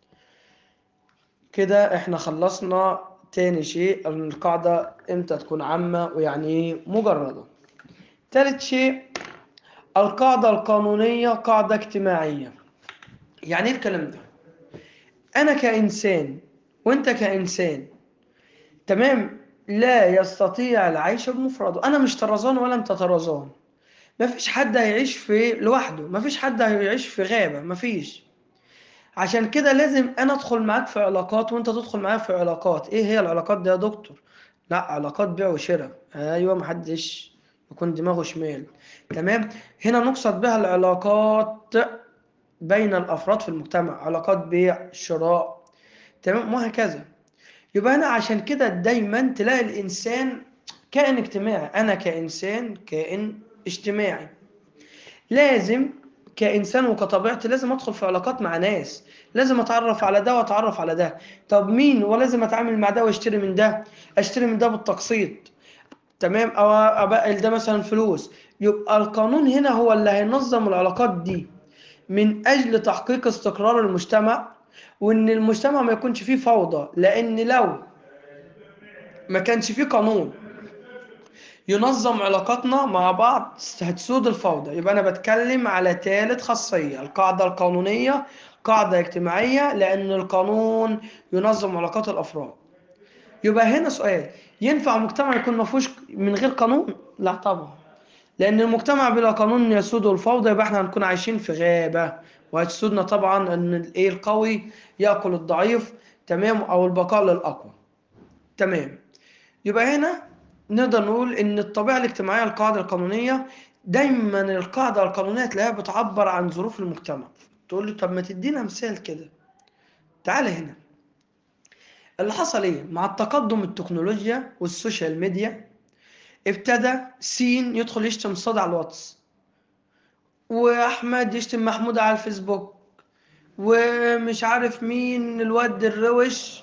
Speaker 1: كده احنا خلصنا تاني شيء القاعدة امتى تكون عامة ويعني ايه مجردة. تالت شيء القاعدة القانونية قاعدة اجتماعية. يعني ايه الكلام ده؟ انا كإنسان وانت كإنسان، تمام، لا يستطيع العيش بمفرده. انا مش طرزان ولا انت طرزان، مفيش حد هيعيش في لوحده، مفيش حد هيعيش في غابة، مفيش. عشان كده لازم انا ادخل معاك في علاقات وانت تدخل معايا في علاقات. ايه هي العلاقات دي يا دكتور؟ لا، علاقات بيع وشراء. ايوه، محدش يكون دماغه شمال. تمام، هنا نقصد بها العلاقات بين الافراد في المجتمع، علاقات بيع شراء، تمام، وهكذا. يبقى هنا عشان كده دايما تلاقي الانسان كائن اجتماعي. انا كانسان كائن اجتماعي، لازم كإنسان وكطبيعتي لازم أدخل في علاقات مع ناس، لازم أتعرف على ده وأتعرف على ده. طب مين ولازم أتعامل مع ده وأشتري من ده؟ أشتري من ده بالتقسيط، تمام، أو أبقى ده مثلا فلوس. يبقى القانون هنا هو اللي هينظم العلاقات دي من أجل تحقيق استقرار المجتمع، وإن المجتمع ما يكونش فيه فوضى. لأن لو ما كانش فيه قانون ينظم علاقاتنا مع بعض هتسود الفوضى. يبقى أنا بتكلم على ثالث خاصية، القاعدة القانونية قاعدة اجتماعية، لأن القانون ينظم علاقات الأفراد. يبقى هنا سؤال، ينفع مجتمع يكون ما فيهوش من غير قانون؟ لا طبعا، لأن المجتمع بلا قانون يسود الفوضى، يبقى احنا هنكون عايشين في غابة، وهتسودنا طبعا أن الإيه القوي يأكل الضعيف، تمام، أو البقاء للأقوى. تمام، يبقى هنا نقدر نقول ان الطبيعه الاجتماعيه القاعده القانونيه، دايما القاعده القانونيه تلاقيها بتعبر عن ظروف المجتمع. تقول لي طب ما تدينا مثال كده. تعال هنا، اللي حصل ايه مع التقدم التكنولوجيا والسوشيال ميديا؟ ابتدى سين يدخل يشتم صاد على الواتس، واحمد يشتم محمود على الفيسبوك، ومش عارف مين الواد الروش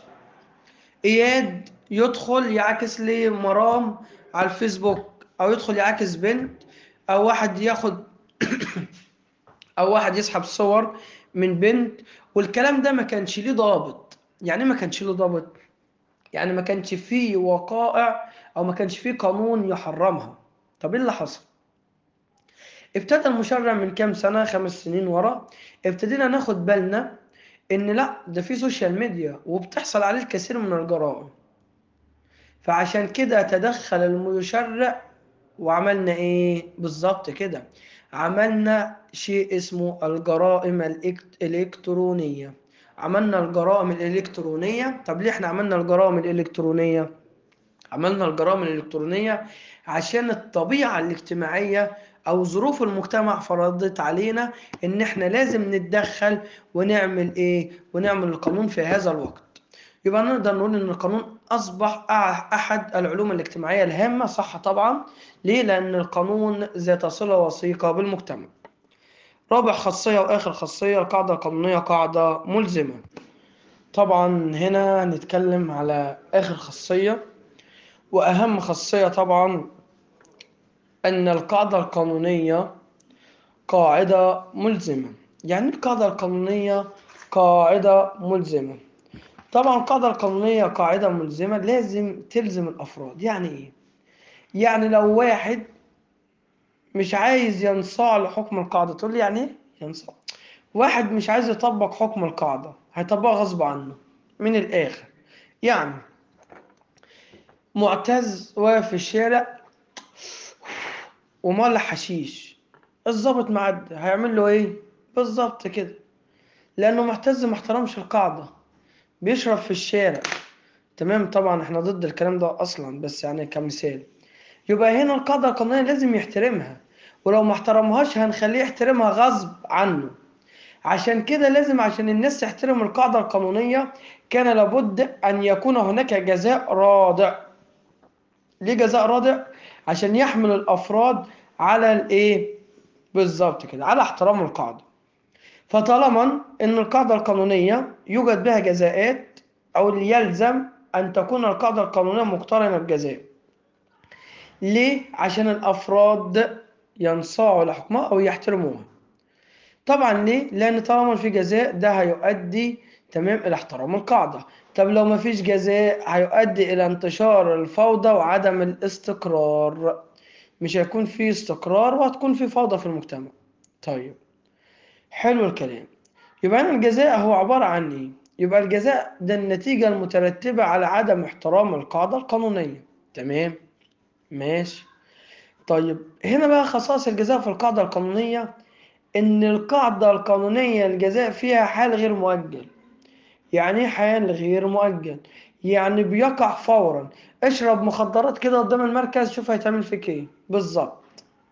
Speaker 1: اياد يدخل يعاكس لي مرام على الفيسبوك، او يدخل يعاكس بنت، او واحد ياخد او واحد يسحب صور من بنت. والكلام ده ما كانش ليه ضابط. يعني ما كانش ليه ضابط، يعني ما كانش فيه وقائع او ما كانش فيه قانون يحرمها. طب ايه اللي حصل؟ ابتدى المشرع من كام سنة، 5 سنين ورا، ابتدينا ناخد بالنا ان لا، ده في سوشيال ميديا وبتحصل عليه الكثير من الجرائم. فعشان كده تدخل المشرع وعملنا ايه بالظبط كده؟ عملنا شيء اسمه الجرائم الإلكترونية. عملنا الجرائم الإلكترونية. طب ليه احنا عملنا الجرائم الإلكترونية؟ عملنا الجرائم الإلكترونية عشان الطبيعة الاجتماعية أو ظروف المجتمع فرضت علينا إن إحنا لازم نتدخل ونعمل إيه؟ ونعمل القانون في هذا الوقت. يبقى نقدر نقول إن القانون أصبح أحد العلوم الاجتماعية الهامة. صح طبعا. ليه؟ لأن القانون ذات صلة وثيقة بالمجتمع. رابع خاصية وآخر خاصية، القاعدة القانونية قاعدة ملزمة. طبعا هنا نتكلم على آخر خاصية وأهم خاصية طبعا، أن القاعدة القانونية قاعدة ملزمة. يعني القاعدة القانونية قاعدة ملزمة. طبعا القاعدة القانونية قاعدة ملزمة لازم تلزم الأفراد. يعني إيه؟ يعني لو واحد مش عايز ينصاع لحكم القاعدة، تقول لي يعني إيه ينصاع؟ واحد مش عايز يطبق حكم القاعدة هيطبقها غصب عنه. من الآخر يعني، معتز واقف في الشارع ومولع حشيش، الضابط معدي هيعمل له ايه؟ بالظبط كده، لانه معتز ما احترمش القاعده، بيشرب في الشارع. تمام، طبعا احنا ضد الكلام ده اصلا، بس يعني كمثال. يبقى هنا القاعده القانونيه لازم يحترمها، ولو ما احترمهاش هنخليه يحترمها غصب عنه. عشان كده لازم عشان الناس تحترم القاعده القانونيه كان لابد ان يكون هناك جزاء رادع. ليه جزاء رادع؟ عشان يحمل الافراد على الايه؟ بالظبط كده، على احترام القاعده. فطالما ان القاعده القانونيه يوجد بها جزاءات، او اللي يلزم ان تكون القاعده القانونيه مقترنه بجزاء. ليه؟ عشان الافراد ينصاعوا لحكمها او يحترموها. طبعا ليه؟ لان طالما في جزاء ده هيؤدي تمام الى احترام القاعده. طب لو ما فيش جزاء هيؤدي الى انتشار الفوضى وعدم الاستقرار، مش هيكون في استقرار وهتكون في فوضى في المجتمع. طيب، حلو الكلام. يبقى هنا الجزاء هو عبارة عن ايه؟ يبقى الجزاء ده النتيجة المترتبة على عدم احترام القاعدة القانونية. تمام، ماشي. طيب هنا بقى خصائص الجزاء في القاعدة القانونية، إن القاعدة القانونية الجزاء فيها حال غير مؤجل. يعني ايه حال غير مؤجل؟ يعني بيقع فورا. اشرب مخدرات كده قدام المركز، شوف هيتعمل فيك ايه بالظبط.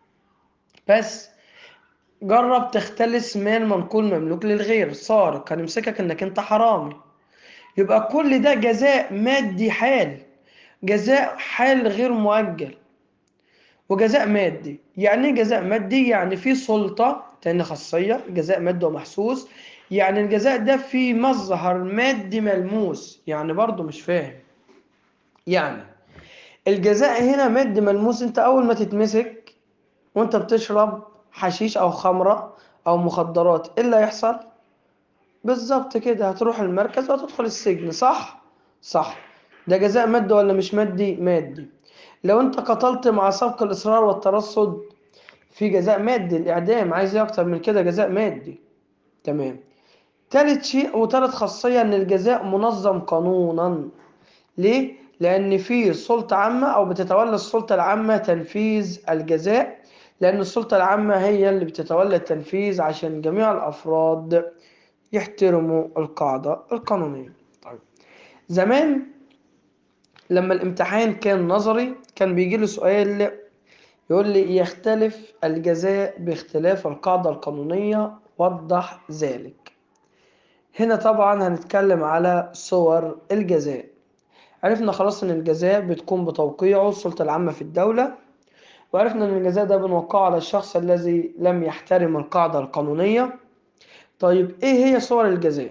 Speaker 1: بس جرب تختلس مال منقول مملوك للغير، سارق، هنمسكك انك انت حرامي. يبقى كل ده جزاء مادي حال، جزاء حال غير مؤجل. وجزاء مادي يعني ايه جزاء مادي؟ يعني في سلطة تاني خاصية، جزاء مادي ومحسوس. يعني الجزاء ده فيه مظهر مادي ملموس. يعني برضو مش فاهم. يعني الجزاء هنا مادي ملموس. انت اول ما تتمسك وانت بتشرب حشيش او خمرة او مخدرات، ايه اللي هيحصل؟ بالظبط كده، هتروح المركز وهتدخل السجن، صح؟ صح. ده جزاء مادي ولا مش مادي؟ مادي. لو انت قتلت مع سبق الإصرار والترصد، في جزاء مادي، الإعدام. عايز ايه أكتر من كده؟ جزاء مادي. تمام. تالت شيء وتالت خاصية إن الجزاء منظم قانونا. ليه؟ لأن فيه سلطة عامة أو بتتولى السلطة العامة تنفيذ الجزاء. لأن السلطة العامة هي اللي بتتولى التنفيذ عشان جميع الأفراد يحترموا القاعدة القانونية. طيب، زمان لما الامتحان كان نظري كان بيجي له سؤال يقول لي: يختلف الجزاء باختلاف القاعدة القانونية، وضح ذلك. هنا طبعا هنتكلم على صور الجزاء. عرفنا خلاص ان الجزاء بتكون بتوقيعه السلطة العامة في الدولة، وعرفنا ان الجزاء ده بنوقعه على الشخص الذي لم يحترم القاعدة القانونية. طيب ايه هي صور الجزاء؟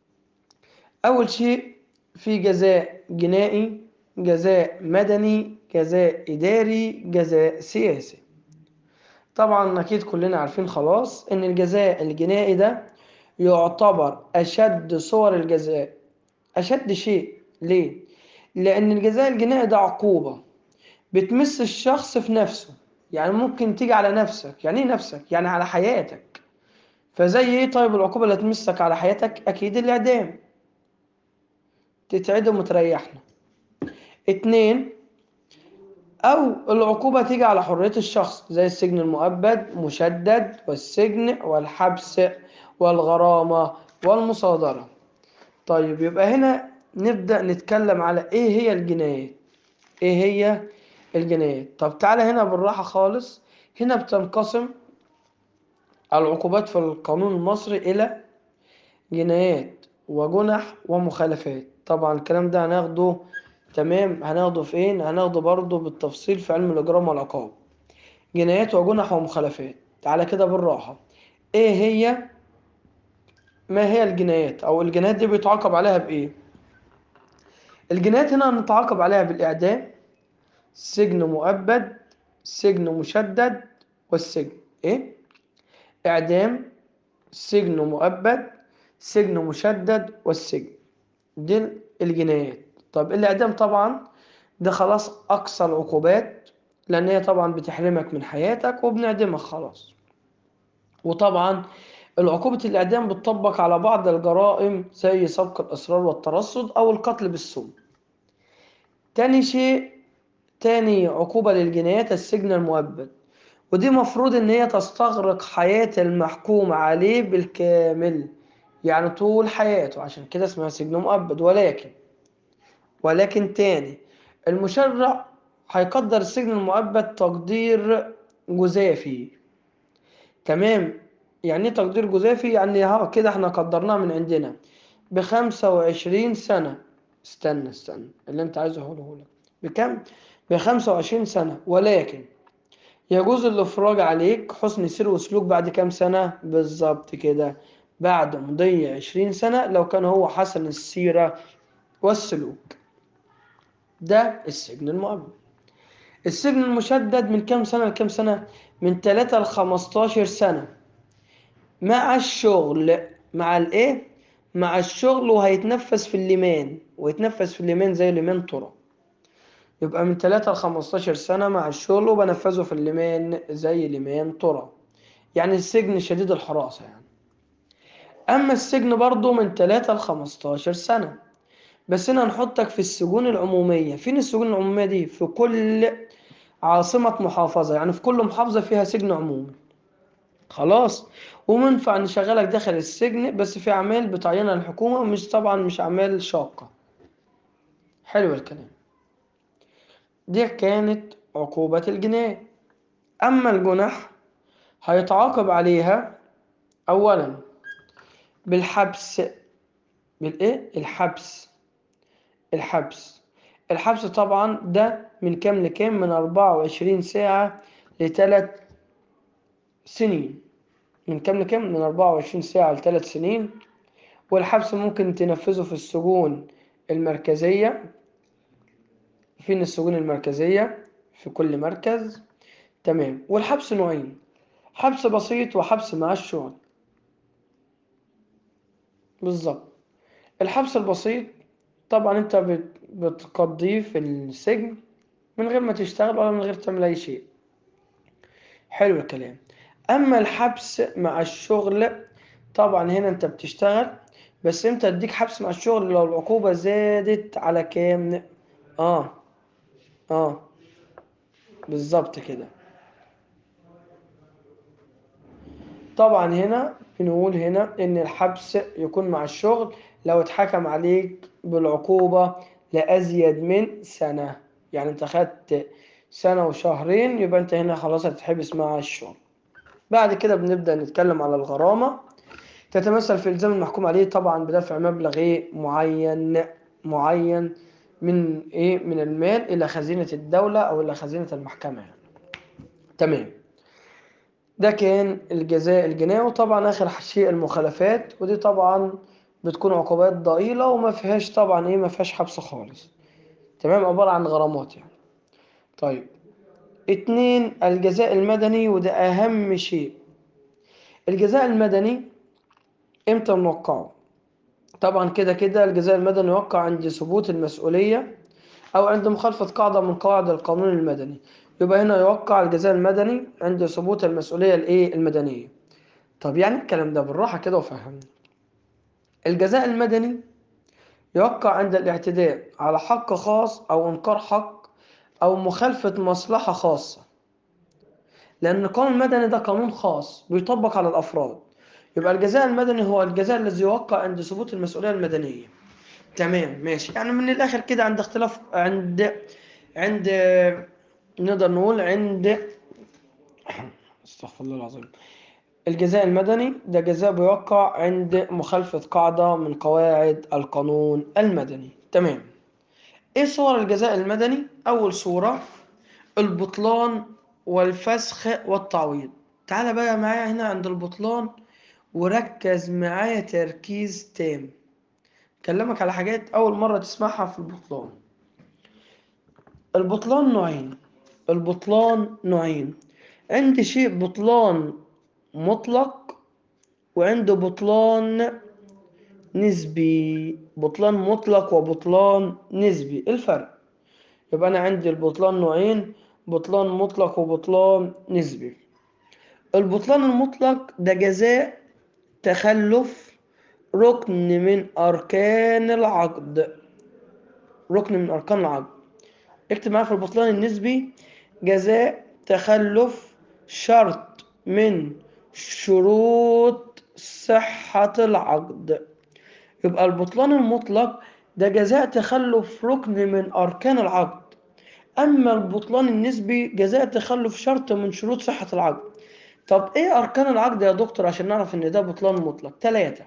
Speaker 1: أول شيء في جزاء جنائي، جزاء مدني، جزاء إداري، جزاء سياسي. طبعا أكيد كلنا عارفين خلاص إن الجزاء الجنائي ده يعتبر أشد صور الجزاء. أشد شيء ليه؟ لأن الجزاء الجنائي ده عقوبة بتمس الشخص في نفسه. يعني ممكن تيجي على نفسك. يعني إيه نفسك؟ يعني على حياتك. فزي إيه طيب العقوبة اللي تمسك على حياتك؟ أكيد الإعدام، تتعدم وتريحنا. اتنين، أو العقوبة تيجي على حرية الشخص زي السجن المؤبد مشدد والسجن والحبس والغرامة والمصادرة. طيب يبقى هنا نبدأ نتكلم على إيه هي الجنايات. إيه هي الجنايات؟ طب تعالى هنا بالراحة خالص. هنا بتنقسم العقوبات في القانون المصري إلى جنايات وجنح ومخالفات. طبعا الكلام ده هناخده، تمام، هناخده فين؟ هناخده برضه بالتفصيل في علم الإجرام والعقاب. جنايات وجنح ومخالفات. تعالى كده بالراحة. ايه هي؟ ما هي الجنايات؟ او الجنايات دي بيتعاقب عليها بايه؟ الجنايات هنا نتعاقب عليها بالاعدام، سجن مؤبد، سجن مشدد، والسجن ايه؟ اعدام، سجن مؤبد، سجن مشدد، والسجن. دي الجنايات. طب الاعدام طبعا ده خلاص اقصى العقوبات، لان هي طبعا بتحرمك من حياتك وبنعدمك خلاص. وطبعا العقوبة الإعدام بتطبق على بعض الجرائم زي سبق الإصرار والترصد أو القتل بالسم. تاني شيء، تاني عقوبة للجنايات السجن المؤبد، ودي مفروض إن هي تستغرق حياة المحكوم عليه بالكامل، يعني طول حياته، عشان كده اسمها سجن مؤبد. ولكن تاني، المشرع هيقدر السجن المؤبد تقدير جزافي. تمام. يعني ايه تقدير جزافي؟ يعني ها كده احنا قدرناها من عندنا ب25 سنة. استنى اللي انت عايزه اقوله لك بكم؟ ب25 سنة، ولكن يجوز الإفراج عليك حسن سير وسلوك بعد كام سنة؟ بالظبط كده، بعد مضي 20 سنة لو كان هو حسن السيرة والسلوك. ده السجن المؤبد. السجن المشدد من كام سنة لكام سنة؟ من 3 ل 15 سنة مع الشغل. مع الايه؟ مع الشغل، وهيتنفذ في الليمان، ويتنفذ في الليمان زي ليمان طرق. يبقى من 3 ل 15 سنة مع الشغل، وبنفذه في الليمان زي ليمان طرق. يعني السجن شديد الحراسة يعني. أما السجن برضو من 3 ل 15 سنة، بس هنا نحطك في السجون العمومية. فين السجون العمومية دي؟ في كل عاصمة محافظة، يعني في كل محافظة فيها سجن عمومي. خلاص. ومنفع نشغلك داخل السجن، بس في أعمال بتعينها الحكومة، مش طبعا مش أعمال شاقة. حلو الكلام. دي كانت عقوبة الجناية. أما الجنح هيتعاقب عليها أولا بالحبس. بالإيه؟ الحبس. الحبس. الحبس طبعا ده من كام لكام؟ من 24 ساعة ل3 سنين. من كام لكام؟ من 24 ساعة ل3 سنين. والحبس ممكن تنفذه في السجون المركزية. فين السجون المركزية؟ في كل مركز. تمام. والحبس نوعين: حبس بسيط وحبس مع الشغل. بالظبط. الحبس البسيط طبعا انت بتقضيه في السجن من غير ما تشتغل ولا من غير تعمل اي شيء. حلو الكلام. اما الحبس مع الشغل، طبعا هنا انت بتشتغل، بس امتى اديك حبس مع الشغل؟ لو العقوبة زادت على كام؟ اه اه بالظبط كده. طبعا هنا بنقول هنا ان الحبس يكون مع الشغل لو اتحكم عليك بالعقوبة لأزيد من سنة. يعني انت خدت سنة وشهرين، يبقى انت هنا خلاص هتتحبس مع الشغل. بعد كده بنبدأ نتكلم على الغرامة. تتمثل في إلزام المحكوم عليه طبعا بدفع مبلغ ايه معين من ايه، من المال إلى خزينة الدولة أو إلى خزينة المحكمة يعني. تمام. ده كان الجزاء الجنائي. وطبعا آخر شيء المخالفات، ودي طبعا بتكون عقوبات ضئيلة وما فيهاش طبعا ايه، ما فيهاش حبس خالص. تمام، عبارة عن غرامات يعني. طيب، 2 الجزاء المدني، وده أهم شيء. الجزاء المدني امتى نوقعه؟ طبعا كده كده الجزاء المدني يوقع عند ثبوت المسؤولية أو عند مخالفة قاعدة من قواعد القانون المدني. يبقى هنا يوقع الجزاء المدني عند ثبوت المسؤولية الايه، المدنية. طب يعني الكلام ده بالراحة كده وفهمني. الجزاء المدني يوقع عند الاعتداء على حق خاص أو إنكار حق أو مخالفة مصلحة خاصة، لأن القانون المدني ده قانون خاص بيطبق على الأفراد. يبقى الجزاء المدني هو الجزاء الذي يوقع عند ثبوت المسؤولية المدنية. تمام ماشي. يعني من الآخر كده عند اختلاف، عند نقدر نقول عند استغفر الله العظيم. الجزاء المدني ده جزاء بيوقع عند مخالفة قاعدة من قواعد القانون المدني. تمام. ايه صور الجزاء المدني؟ اول صورة البطلان والفسخ والتعويض. تعال بقى معايا هنا عند البطلان وركز معايا تركيز تام. كلمك على حاجات اول مرة تسمعها في البطلان. البطلان نوعين. البطلان نوعين. عندي شيء بطلان مطلق، وعنده بطلان نسبي. بطلان مطلق وبطلان نسبي، الفرق. يبقى أنا عندي البطلان نوعين: بطلان مطلق وبطلان نسبي. البطلان المطلق ده جزاء تخلف ركن من أركان العقد. ركن من أركان العقد. اكتب معايا في البطلان النسبي: جزاء تخلف شرط من شروط صحة العقد. يبقى البطلان المطلق ده جزاء تخلف ركن من أركان العقد. أما البطلان النسبي جزاء تخلف شرط من شروط صحة العقد. طب إيه أركان العقد يا دكتور عشان نعرف إن ده بطلان مطلق؟ 3: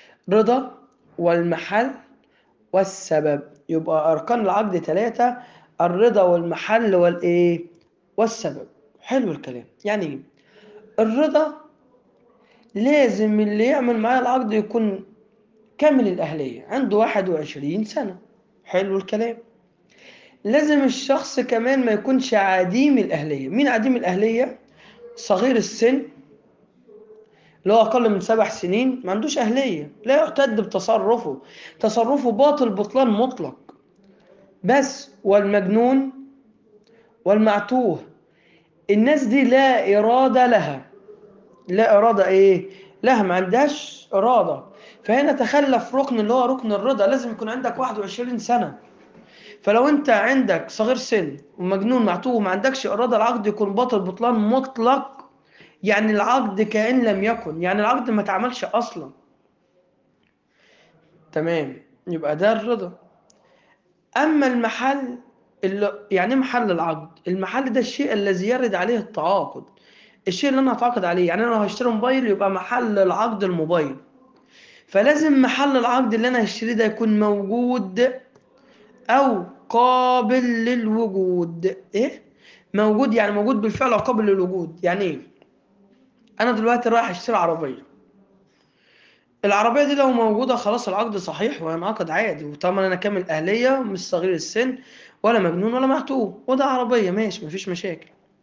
Speaker 1: رضا والمحل والسبب. يبقى أركان العقد 3: الرضا والمحل والايه والسبب. حلو الكلام. يعني ايه الرضا؟ لازم اللي يعمل معايا العقد يكون كامل الأهلية، عنده 21 سنة. حلو الكلام. لازم الشخص كمان ما يكونش عديم الأهلية. مين عديم الأهلية؟ صغير السن، اللي هو أقل من 7 سنين، ما عندوش أهلية، لا يعتد بتصرفه، تصرفه باطل بطلان مطلق. بس والمجنون والمعتوه، الناس دي لا إرادة لها. لا إرادة إيه؟ لها، ما عندهاش إرادة. فهنا تخلف ركن اللي هو ركن الرضا، لازم يكون عندك 21 سنة. فلو أنت عندك صغير سن ومجنون معتوه وما عندكش إرادة، العقد يكون باطل بطلان مطلق. يعني العقد كأن لم يكن، يعني العقد ما اتعملش أصلا. تمام. يبقى ده الرضا. أما المحل، يعني إيه محل العقد؟ المحل ده الشيء الذي يرد عليه التعاقد، الشيء اللي أنا هتعاقد عليه. يعني أنا لو هشتري موبايل يبقى محل العقد الموبايل، فلازم محل العقد اللي أنا هشتريه ده يكون موجود أو قابل للوجود. إيه؟ موجود يعني موجود بالفعل أو قابل للوجود. يعني إيه؟ أنا دلوقتي رايح أشتري عربية، العربية دي لو موجودة خلاص العقد صحيح وهينعقد عادي، وطبعا أنا كامل أهلية، مش صغير السن ولا مجنون ولا معتوه، وده عربية ماشي مفيش مشاكل.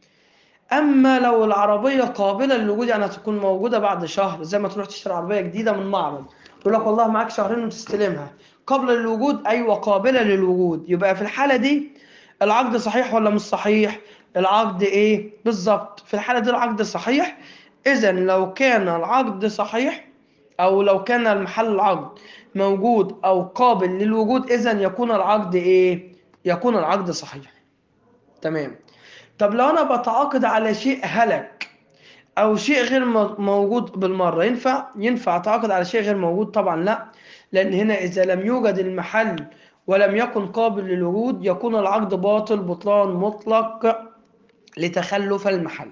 Speaker 1: أما لو العربية قابلة للوجود، يعني هتكون موجودة بعد شهر، زي ما تروح تشتري عربية جديدة من معرض يقول لك والله معاك شهرين وتستلمها، قابلة للوجود، أيوة قابلة للوجود، يبقى في الحالة دي العقد صحيح ولا مش صحيح؟ العقد إيه؟ بالظبط في الحالة دي العقد صحيح. إذا لو كان العقد صحيح، أو لو كان المحل العقد موجود أو قابل للوجود، إذا يكون العقد إيه؟ يكون العقد صحيح. تمام. طب لو أنا بتعاقد على شيء هلك أو شيء غير موجود بالمرة، ينفع أتعاقد على شيء غير موجود؟ طبعا لا، لأن هنا إذا لم يوجد المحل ولم يكن قابل للوجود يكون العقد باطل بطلان مطلق لتخلف المحل.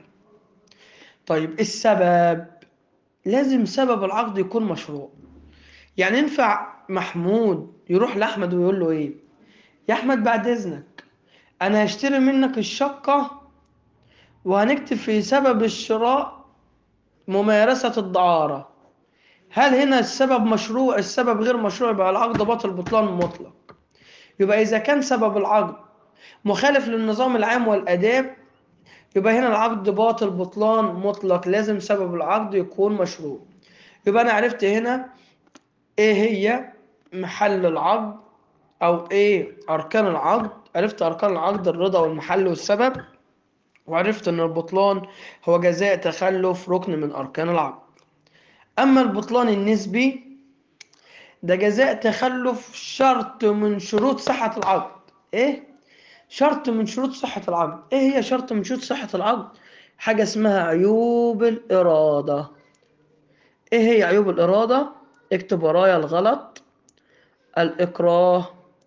Speaker 1: طيب السبب، لازم سبب العقد يكون مشروع. يعني ينفع محمود يروح لأحمد ويقول له إيه؟ يا أحمد بعد إذنك أنا هشتري منك الشقة وهنكتب في سبب الشراء ممارسة الدعارة. هل هنا السبب مشروع؟ السبب غير مشروع، يبقى العقد باطل بطلان مطلق. يبقى إذا كان سبب العقد مخالف للنظام العام والآداب يبقى هنا العقد باطل بطلان مطلق، لازم سبب العقد يكون مشروع. يبقى أنا عرفت هنا إيه هي محل العقد أو إيه أركان العقد. عرفت أركان العقد الرضا والمحل والسبب، وعرفت أن البطلان هو جزاء تخلف ركن من أركان العقد. أما البطلان النسبي ده جزاء تخلف شرط من شروط صحة العقد. إيه؟ شرط من شروط صحة العقد. إيه هي شرط من شروط صحة العقد؟ حاجة اسمها عيوب الإرادة. إيه هي عيوب الإرادة؟ اكتب ورايا: الغلط، الإكراه،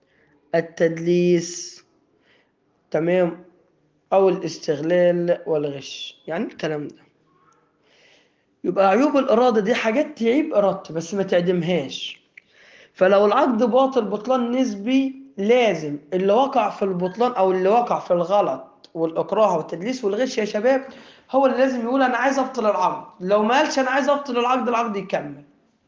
Speaker 1: التدليس، تمام، أو الاستغلال والغش. يعني الكلام ده. يبقى عيوب الإرادة دي حاجات تعيب إرادتي بس ما تعدمهاش. فلو العقد باطل بطلان نسبي، لازم اللي وقع في البطلان أو اللي وقع في الغلط والإكراه والتدليس والغش يا شباب هو اللي لازم يقول أنا عايز أبطل العقد. لو ما قالش أنا عايز أبطل العقد، العقد يكمل.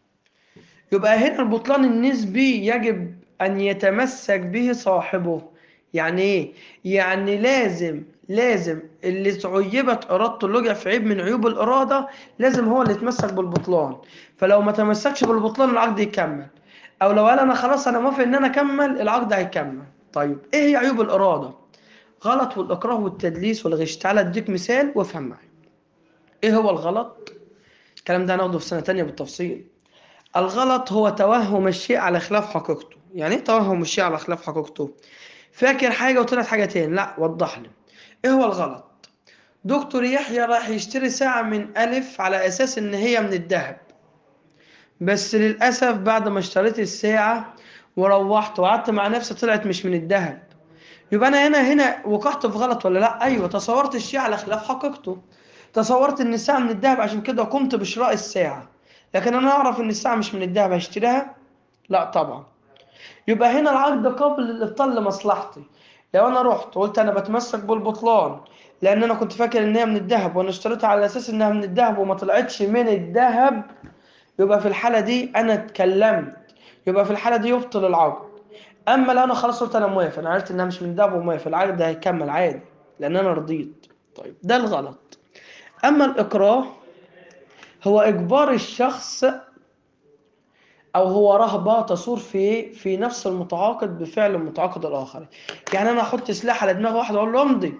Speaker 1: يبقى هنا البطلان النسبي يجب أن يتمسك به صاحبه. يعني إيه؟ يعني لازم اللي تعيبت إرادته، اللي وقع في عيب من عيوب الإرادة، لازم هو اللي يتمسك بالبطلان. فلو ما تمسكش بالبطلان العقد يكمل، أو لو قال أنا خلاص أنا موافق إن أنا أكمل، العقد هيكمل. طيب إيه هي عيوب الإرادة؟ غلط والإكراه والتدليس والغش. تعالى أديك مثال وافهم معي. إيه هو الغلط؟ الكلام ده هناخده في سنة تانية بالتفصيل. الغلط هو توهم الشيء على خلاف حقيقته. يعني ايه توهم الشيء على خلاف حقيقته؟ فاكر حاجة وطلعت حاجة تاني. لا، وضح لي ايه هو الغلط. دكتور يحيى راح يشتري ساعة من ألف على أساس إن هي من الذهب، بس للأسف بعد ما اشتريت الساعة وروحت وقعدت مع نفسي طلعت مش من الذهب. يبقى أنا هنا وقعت في غلط ولا لا؟ أيوة، تصورت الشيء على خلاف حقيقته. تصورت إن الساعة من الذهب عشان كده قمت بشراء الساعة، لكن أنا أعرف إن الساعة مش من الذهب هشتريها؟ لا طبعا. يبقى هنا العقد قابل للإبطال لمصلحتي. لو انا رحت قلت انا بتمسك بالبطلان لان انا كنت فاكر ان هي من الذهب وانا اشتريتها على اساس انها من الذهب وما طلعتش من الذهب، يبقى في الحالة دي انا اتكلمت، يبقى في الحالة دي يبطل العقد. اما لو انا خلاص قلت انا موافق، انا عرفت انها مش من الذهب وموافق، العقد ده هيكمل عادي لان انا رضيت. طيب ده الغلط. اما الاكراه هو اجبار الشخص او هو رهبه تصور في نفس المتعاقد بفعل المتعاقد الاخر. يعني انا احط سلاح على دماغ واحد واقول له امضي.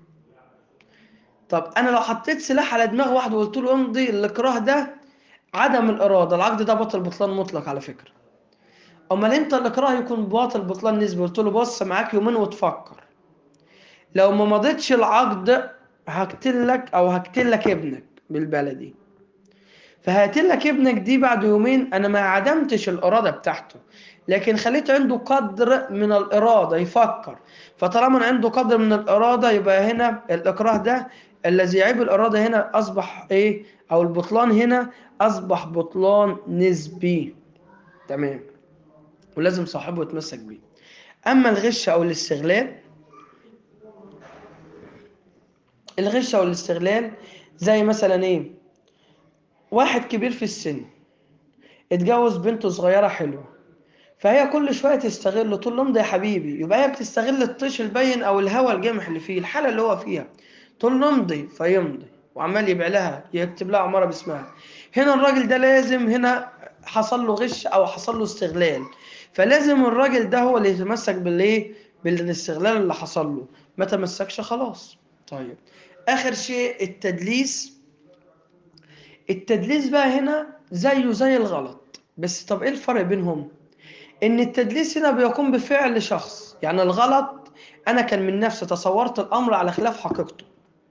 Speaker 1: طب انا لو حطيت سلاح على دماغ واحد وقلت له امضي، الاكراه ده عدم الاراده، العقد ده بطل بطلان مطلق على فكره. امال امتى الاكراه يكون باطل بطلان نسبي؟ قلت له بص معاك يومين وتفكر، لو ما مضيتش العقد هقتلك او هقتلك ابنك بالبلدي. فهقتلك ابنك دي بعد يومين انا ما عدمتش الاراده بتاعته، لكن خليت عنده قدر من الاراده يفكر. فطالما عنده قدر من الاراده يبقى هنا الاكراه ده الذي يعيب الاراده هنا اصبح ايه، او البطلان هنا اصبح بطلان نسبي. تمام، ولازم صاحبه يتمسك بيه. اما الغش او الاستغلال، الغش او الاستغلال زي مثلا ايه، واحد كبير في السن اتجوز بنت صغيره حلوه، فهي كل شويه تستغله، تقول له امضي يا حبيبي، يبقى هي بتستغل الطيش البين او الهوى الجامح اللي فيه الحاله اللي هو فيها، تقول له امضي فيمضي وعمال يبيع لها يكتب لها عماره باسمها. هنا الراجل ده لازم هنا حصل له غش او حصل له استغلال، فلازم الراجل ده هو اللي يتمسك بالايه، بالاستغلال اللي حصل له، ما تمسكش خلاص. طيب اخر شيء التدليس. التدليس بقى هنا زيه زي الغلط، بس طب ايه الفرق بينهم؟ ان التدليس هنا بيقوم بفعل شخص، يعني الغلط انا كان من نفسي تصورت الامر على خلاف حقيقته.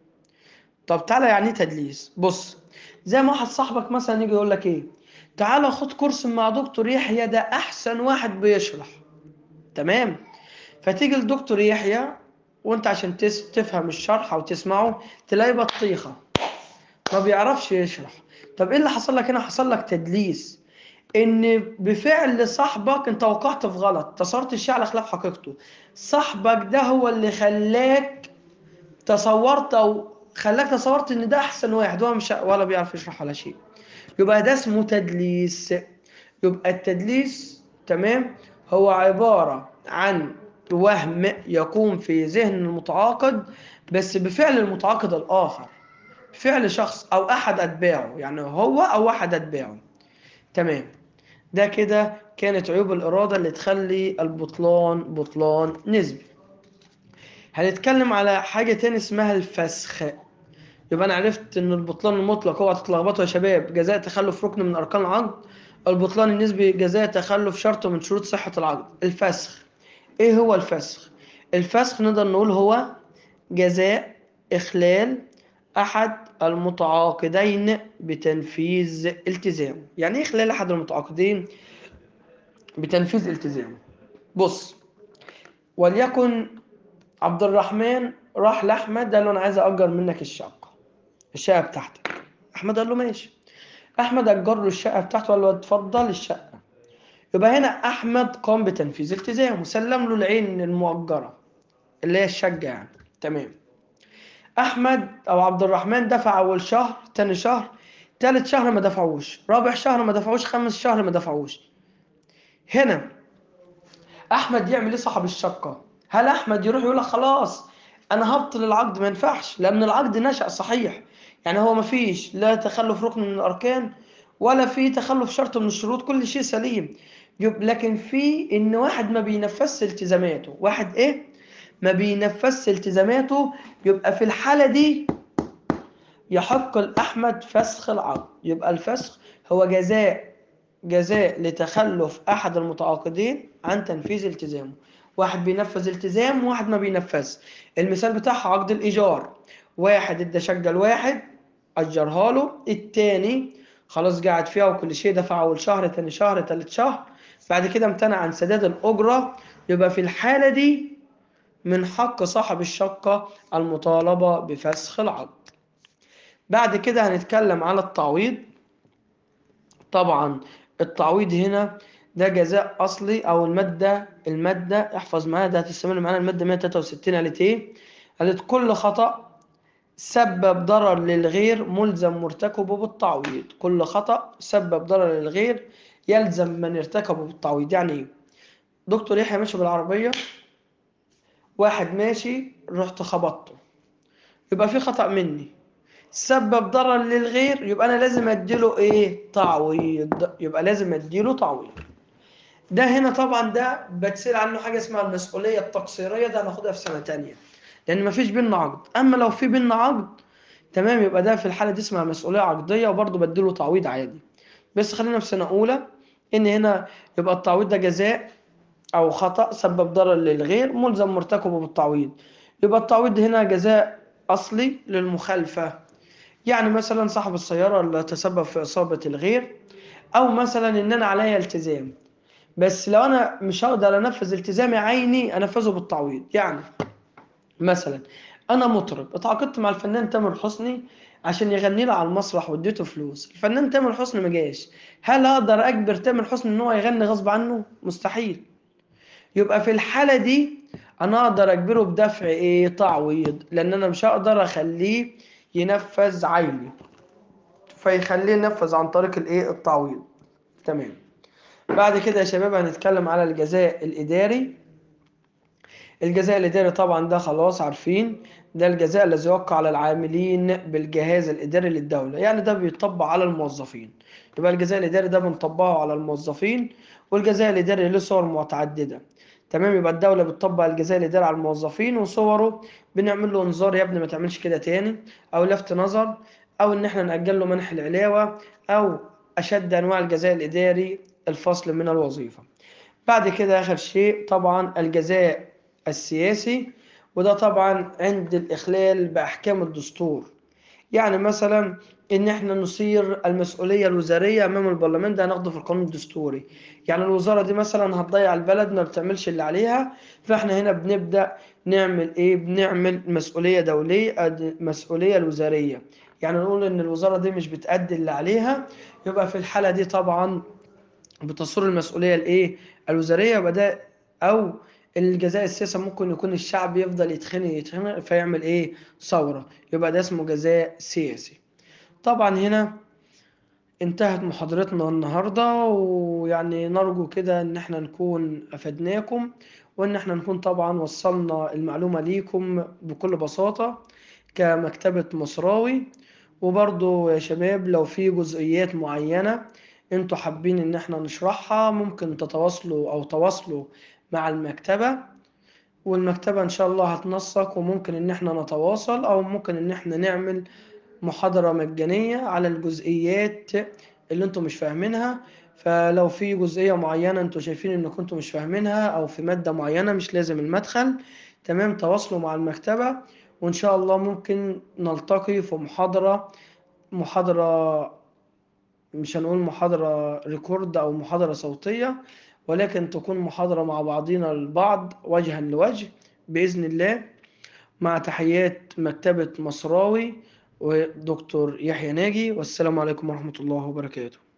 Speaker 1: طب تعالى يعني ايه تدليس؟ بص، زي ما واحد صاحبك مثلا يجي يقول لك ايه، تعالى خد كورس مع دكتور يحيى ده احسن واحد بيشرح. تمام، فتيجي لدكتور يحيى وانت عشان تفهم الشرح او تسمعه تلاقيه بطيخه ما بيعرفش يشرح. طب ايه اللي حصل لك هنا؟ حصل لك تدليس، ان بفعل صاحبك انت وقعت في غلط، تصورت الشيء على خلاف حقيقته. صاحبك ده هو اللي خلاك تصورت، او خلاك تصورت ان ده احسن واحد، هو مش ولا بيعرف يشرح ولا شيء. يبقى ده اسمه تدليس. يبقى التدليس تمام هو عبارة عن وهم يقوم في ذهن المتعاقد بس بفعل المتعاقد الآخر، فعل شخص أو أحد أتباعه، يعني هو أو أحد أتباعه. تمام، ده كده كانت عيوب الإرادة اللي تخلي البطلان بطلان نسبي. هنتكلم على حاجة تاني اسمها الفسخ. يبقى أنا عرفت إن البطلان المطلق، اوعى تتلخبطوا يا شباب، جزاء تخلف ركن من أركان العقد. البطلان النسبي جزاء تخلف شرط من شروط صحة العقد. الفسخ، إيه هو الفسخ؟ الفسخ نقدر نقول هو جزاء إخلال أحد المتعاقدين بتنفيذ التزامه. يعني إيه إخلال أحد المتعاقدين بتنفيذ التزامه؟ بص، وليكن عبد الرحمن راح لأحمد قال له أنا عايز أجر منك الشقة بتاعتك. أحمد قال له ماشي. أحمد أجر له الشقة بتاعته قال له اتفضل الشقة. يبقى هنا أحمد قام بتنفيذ التزامه، سلم له العين المؤجرة اللي هي الشقة يعني. تمام، أحمد أو عبد الرحمن دفع أول شهر، تاني شهر، تالت شهر ما دفعوش، رابع شهر ما دفعوش، خامس شهر ما دفعوش. هنا احمد يعمل ايه صاحب الشقه؟ هل احمد يروح يقول لك خلاص انا هبطل العقد؟ ما ينفعش، لان العقد نشأ صحيح، يعني هو ما فيش لا تخلف ركن من الاركان ولا في تخلف شرط من الشروط، كل شيء سليم. لكن في ان واحد ما بينفذش التزاماته، واحد ايه، ما بينفذش التزاماته، يبقى في الحاله دي يحق لأحمد فسخ العقد. يبقى الفسخ هو جزاء لتخلف أحد المتعاقدين عن تنفيذ التزامه. واحد بينفذ التزام وواحد ما بينفذ. المثال بتاعها عقد الإيجار، واحد ادى شقة لواحد أجرها له، التاني خلاص قاعد فيها وكل شيء، دفع أول شهر تاني شهر تالت شهر، بعد كده امتنع عن سداد الأجرة. يبقى في الحالة دي من حق صاحب الشقة المطالبة بفسخ العقد. بعد كده هنتكلم على التعويض. طبعا التعويض هنا ده جزاء أصلي، أو المادة احفظ معايا، ده هتستمر معانا المادة 163. قالت إيه؟ قالت كل خطأ سبب ضرر للغير ملزم مرتكبه بالتعويض. كل خطأ سبب ضرر للغير يلزم من ارتكبه بالتعويض. يعني إيه؟ دكتور يحيى ماشي بالعربية، واحد ماشي رحت خبطته، يبقى في خطأ مني سبب ضرر للغير، يبقى أنا لازم أديله إيه؟ تعويض. يبقى لازم أديله تعويض. ده هنا طبعا ده بتسأل عنه حاجة اسمها المسؤولية التقصيرية، ده هناخدها في سنة تانية، لأن مفيش بينا عقد. أما لو في بينا عقد تمام، يبقى ده في الحالة دي اسمها مسؤولية عقدية، وبرضه بديله تعويض عادي. بس خلينا في سنة أولى، إن هنا يبقى التعويض ده جزاء أو خطأ سبب ضرر للغير ملزم مرتكبه بالتعويض. يبقى التعويض هنا جزاء أصلي للمخالفة، يعني مثلا صاحب السيارة اللي تسبب في إصابة الغير، أو مثلا إن أنا عليا التزام، بس لو أنا مش هقدر أنفذ التزامي عيني أنفذه بالتعويض. يعني مثلا أنا مطرب اتعاقدت مع الفنان تامر حسني عشان يغني لي على المسرح واديته فلوس، الفنان تامر حسني ما جاش، هل أقدر أجبر تامر حسني إن هو يغني غصب عنه؟ مستحيل. يبقى في الحالة دي أنا أقدر أجبره بدفع إيه؟ تعويض، لأن أنا مش هقدر أخليه ينفذ عيني، فيخليه ينفذ عن طريق الإيه؟ التعويض. تمام. بعد كده يا شباب هنتكلم على الجزاء الإداري. الجزاء الإداري طبعا ده خلاص عارفين، ده الجزاء الذي يوقع على العاملين بالجهاز الإداري للدولة، يعني ده بيطبق على الموظفين. يبقى الجزاء الإداري ده بنطبقه على الموظفين، والجزاء الإداري له صور متعددة. تمام. يبقى الدولة بتطبق الجزاء الإداري على الموظفين، وصوره بنعمل له انذار يا ابني ما تعملش كده تاني، أو لفت نظر، أو إن إحنا نأجل له منح العلاوة، أو أشد أنواع الجزاء الإداري الفصل من الوظيفة. بعد كده آخر شيء طبعا الجزاء السياسي، وده طبعا عند الإخلال بأحكام الدستور. يعني مثلا إن إحنا نصير المسؤولية الوزارية أمام البرلمان، ده هناخده في القانون الدستوري. يعني الوزارة دي مثلا هتضيع البلد، ما بتعملش اللي عليها، فإحنا هنا بنبدأ نعمل إيه؟ بنعمل مسؤولية دولية، مسؤولية الوزارية. يعني نقول إن الوزارة دي مش بتأدي اللي عليها، يبقى في الحالة دي طبعا بتصور المسؤولية الإيه؟ الوزارية. يبقى ده أو الجزاء السياسي ممكن يكون الشعب يفضل يتخنق فيعمل إيه؟ ثورة، يبقى ده اسمه جزاء سياسي. طبعا هنا انتهت محاضرتنا النهاردة، ويعني نرجو كده إن احنا نكون أفدناكم، وإن احنا نكون طبعا وصلنا المعلومة ليكم بكل بساطة كمكتبة مصراوي. وبرضو يا شباب لو في جزئيات معينة انتوا حابين ان احنا نشرحها، ممكن تتواصلوا او تواصلوا مع المكتبة، والمكتبة ان شاء الله هتنسق، وممكن ان احنا نتواصل، او ممكن ان احنا نعمل محاضرة مجانية على الجزئيات اللي انتوا مش فاهمينها. فلو في جزئية معينة انتوا شايفين ان كنتوا مش فاهمينها، او في مادة معينة مش لازم المدخل، تمام، تواصلوا مع المكتبة، وان شاء الله ممكن نلتقي في محاضرة مش هنقول محاضرة ريكورد أو محاضرة صوتية، ولكن تكون محاضرة مع بعضنا البعض وجها لوجه بإذن الله. مع تحيات مكتبة مصراوي ودكتور يحيى ناجي، والسلام عليكم ورحمة الله وبركاته.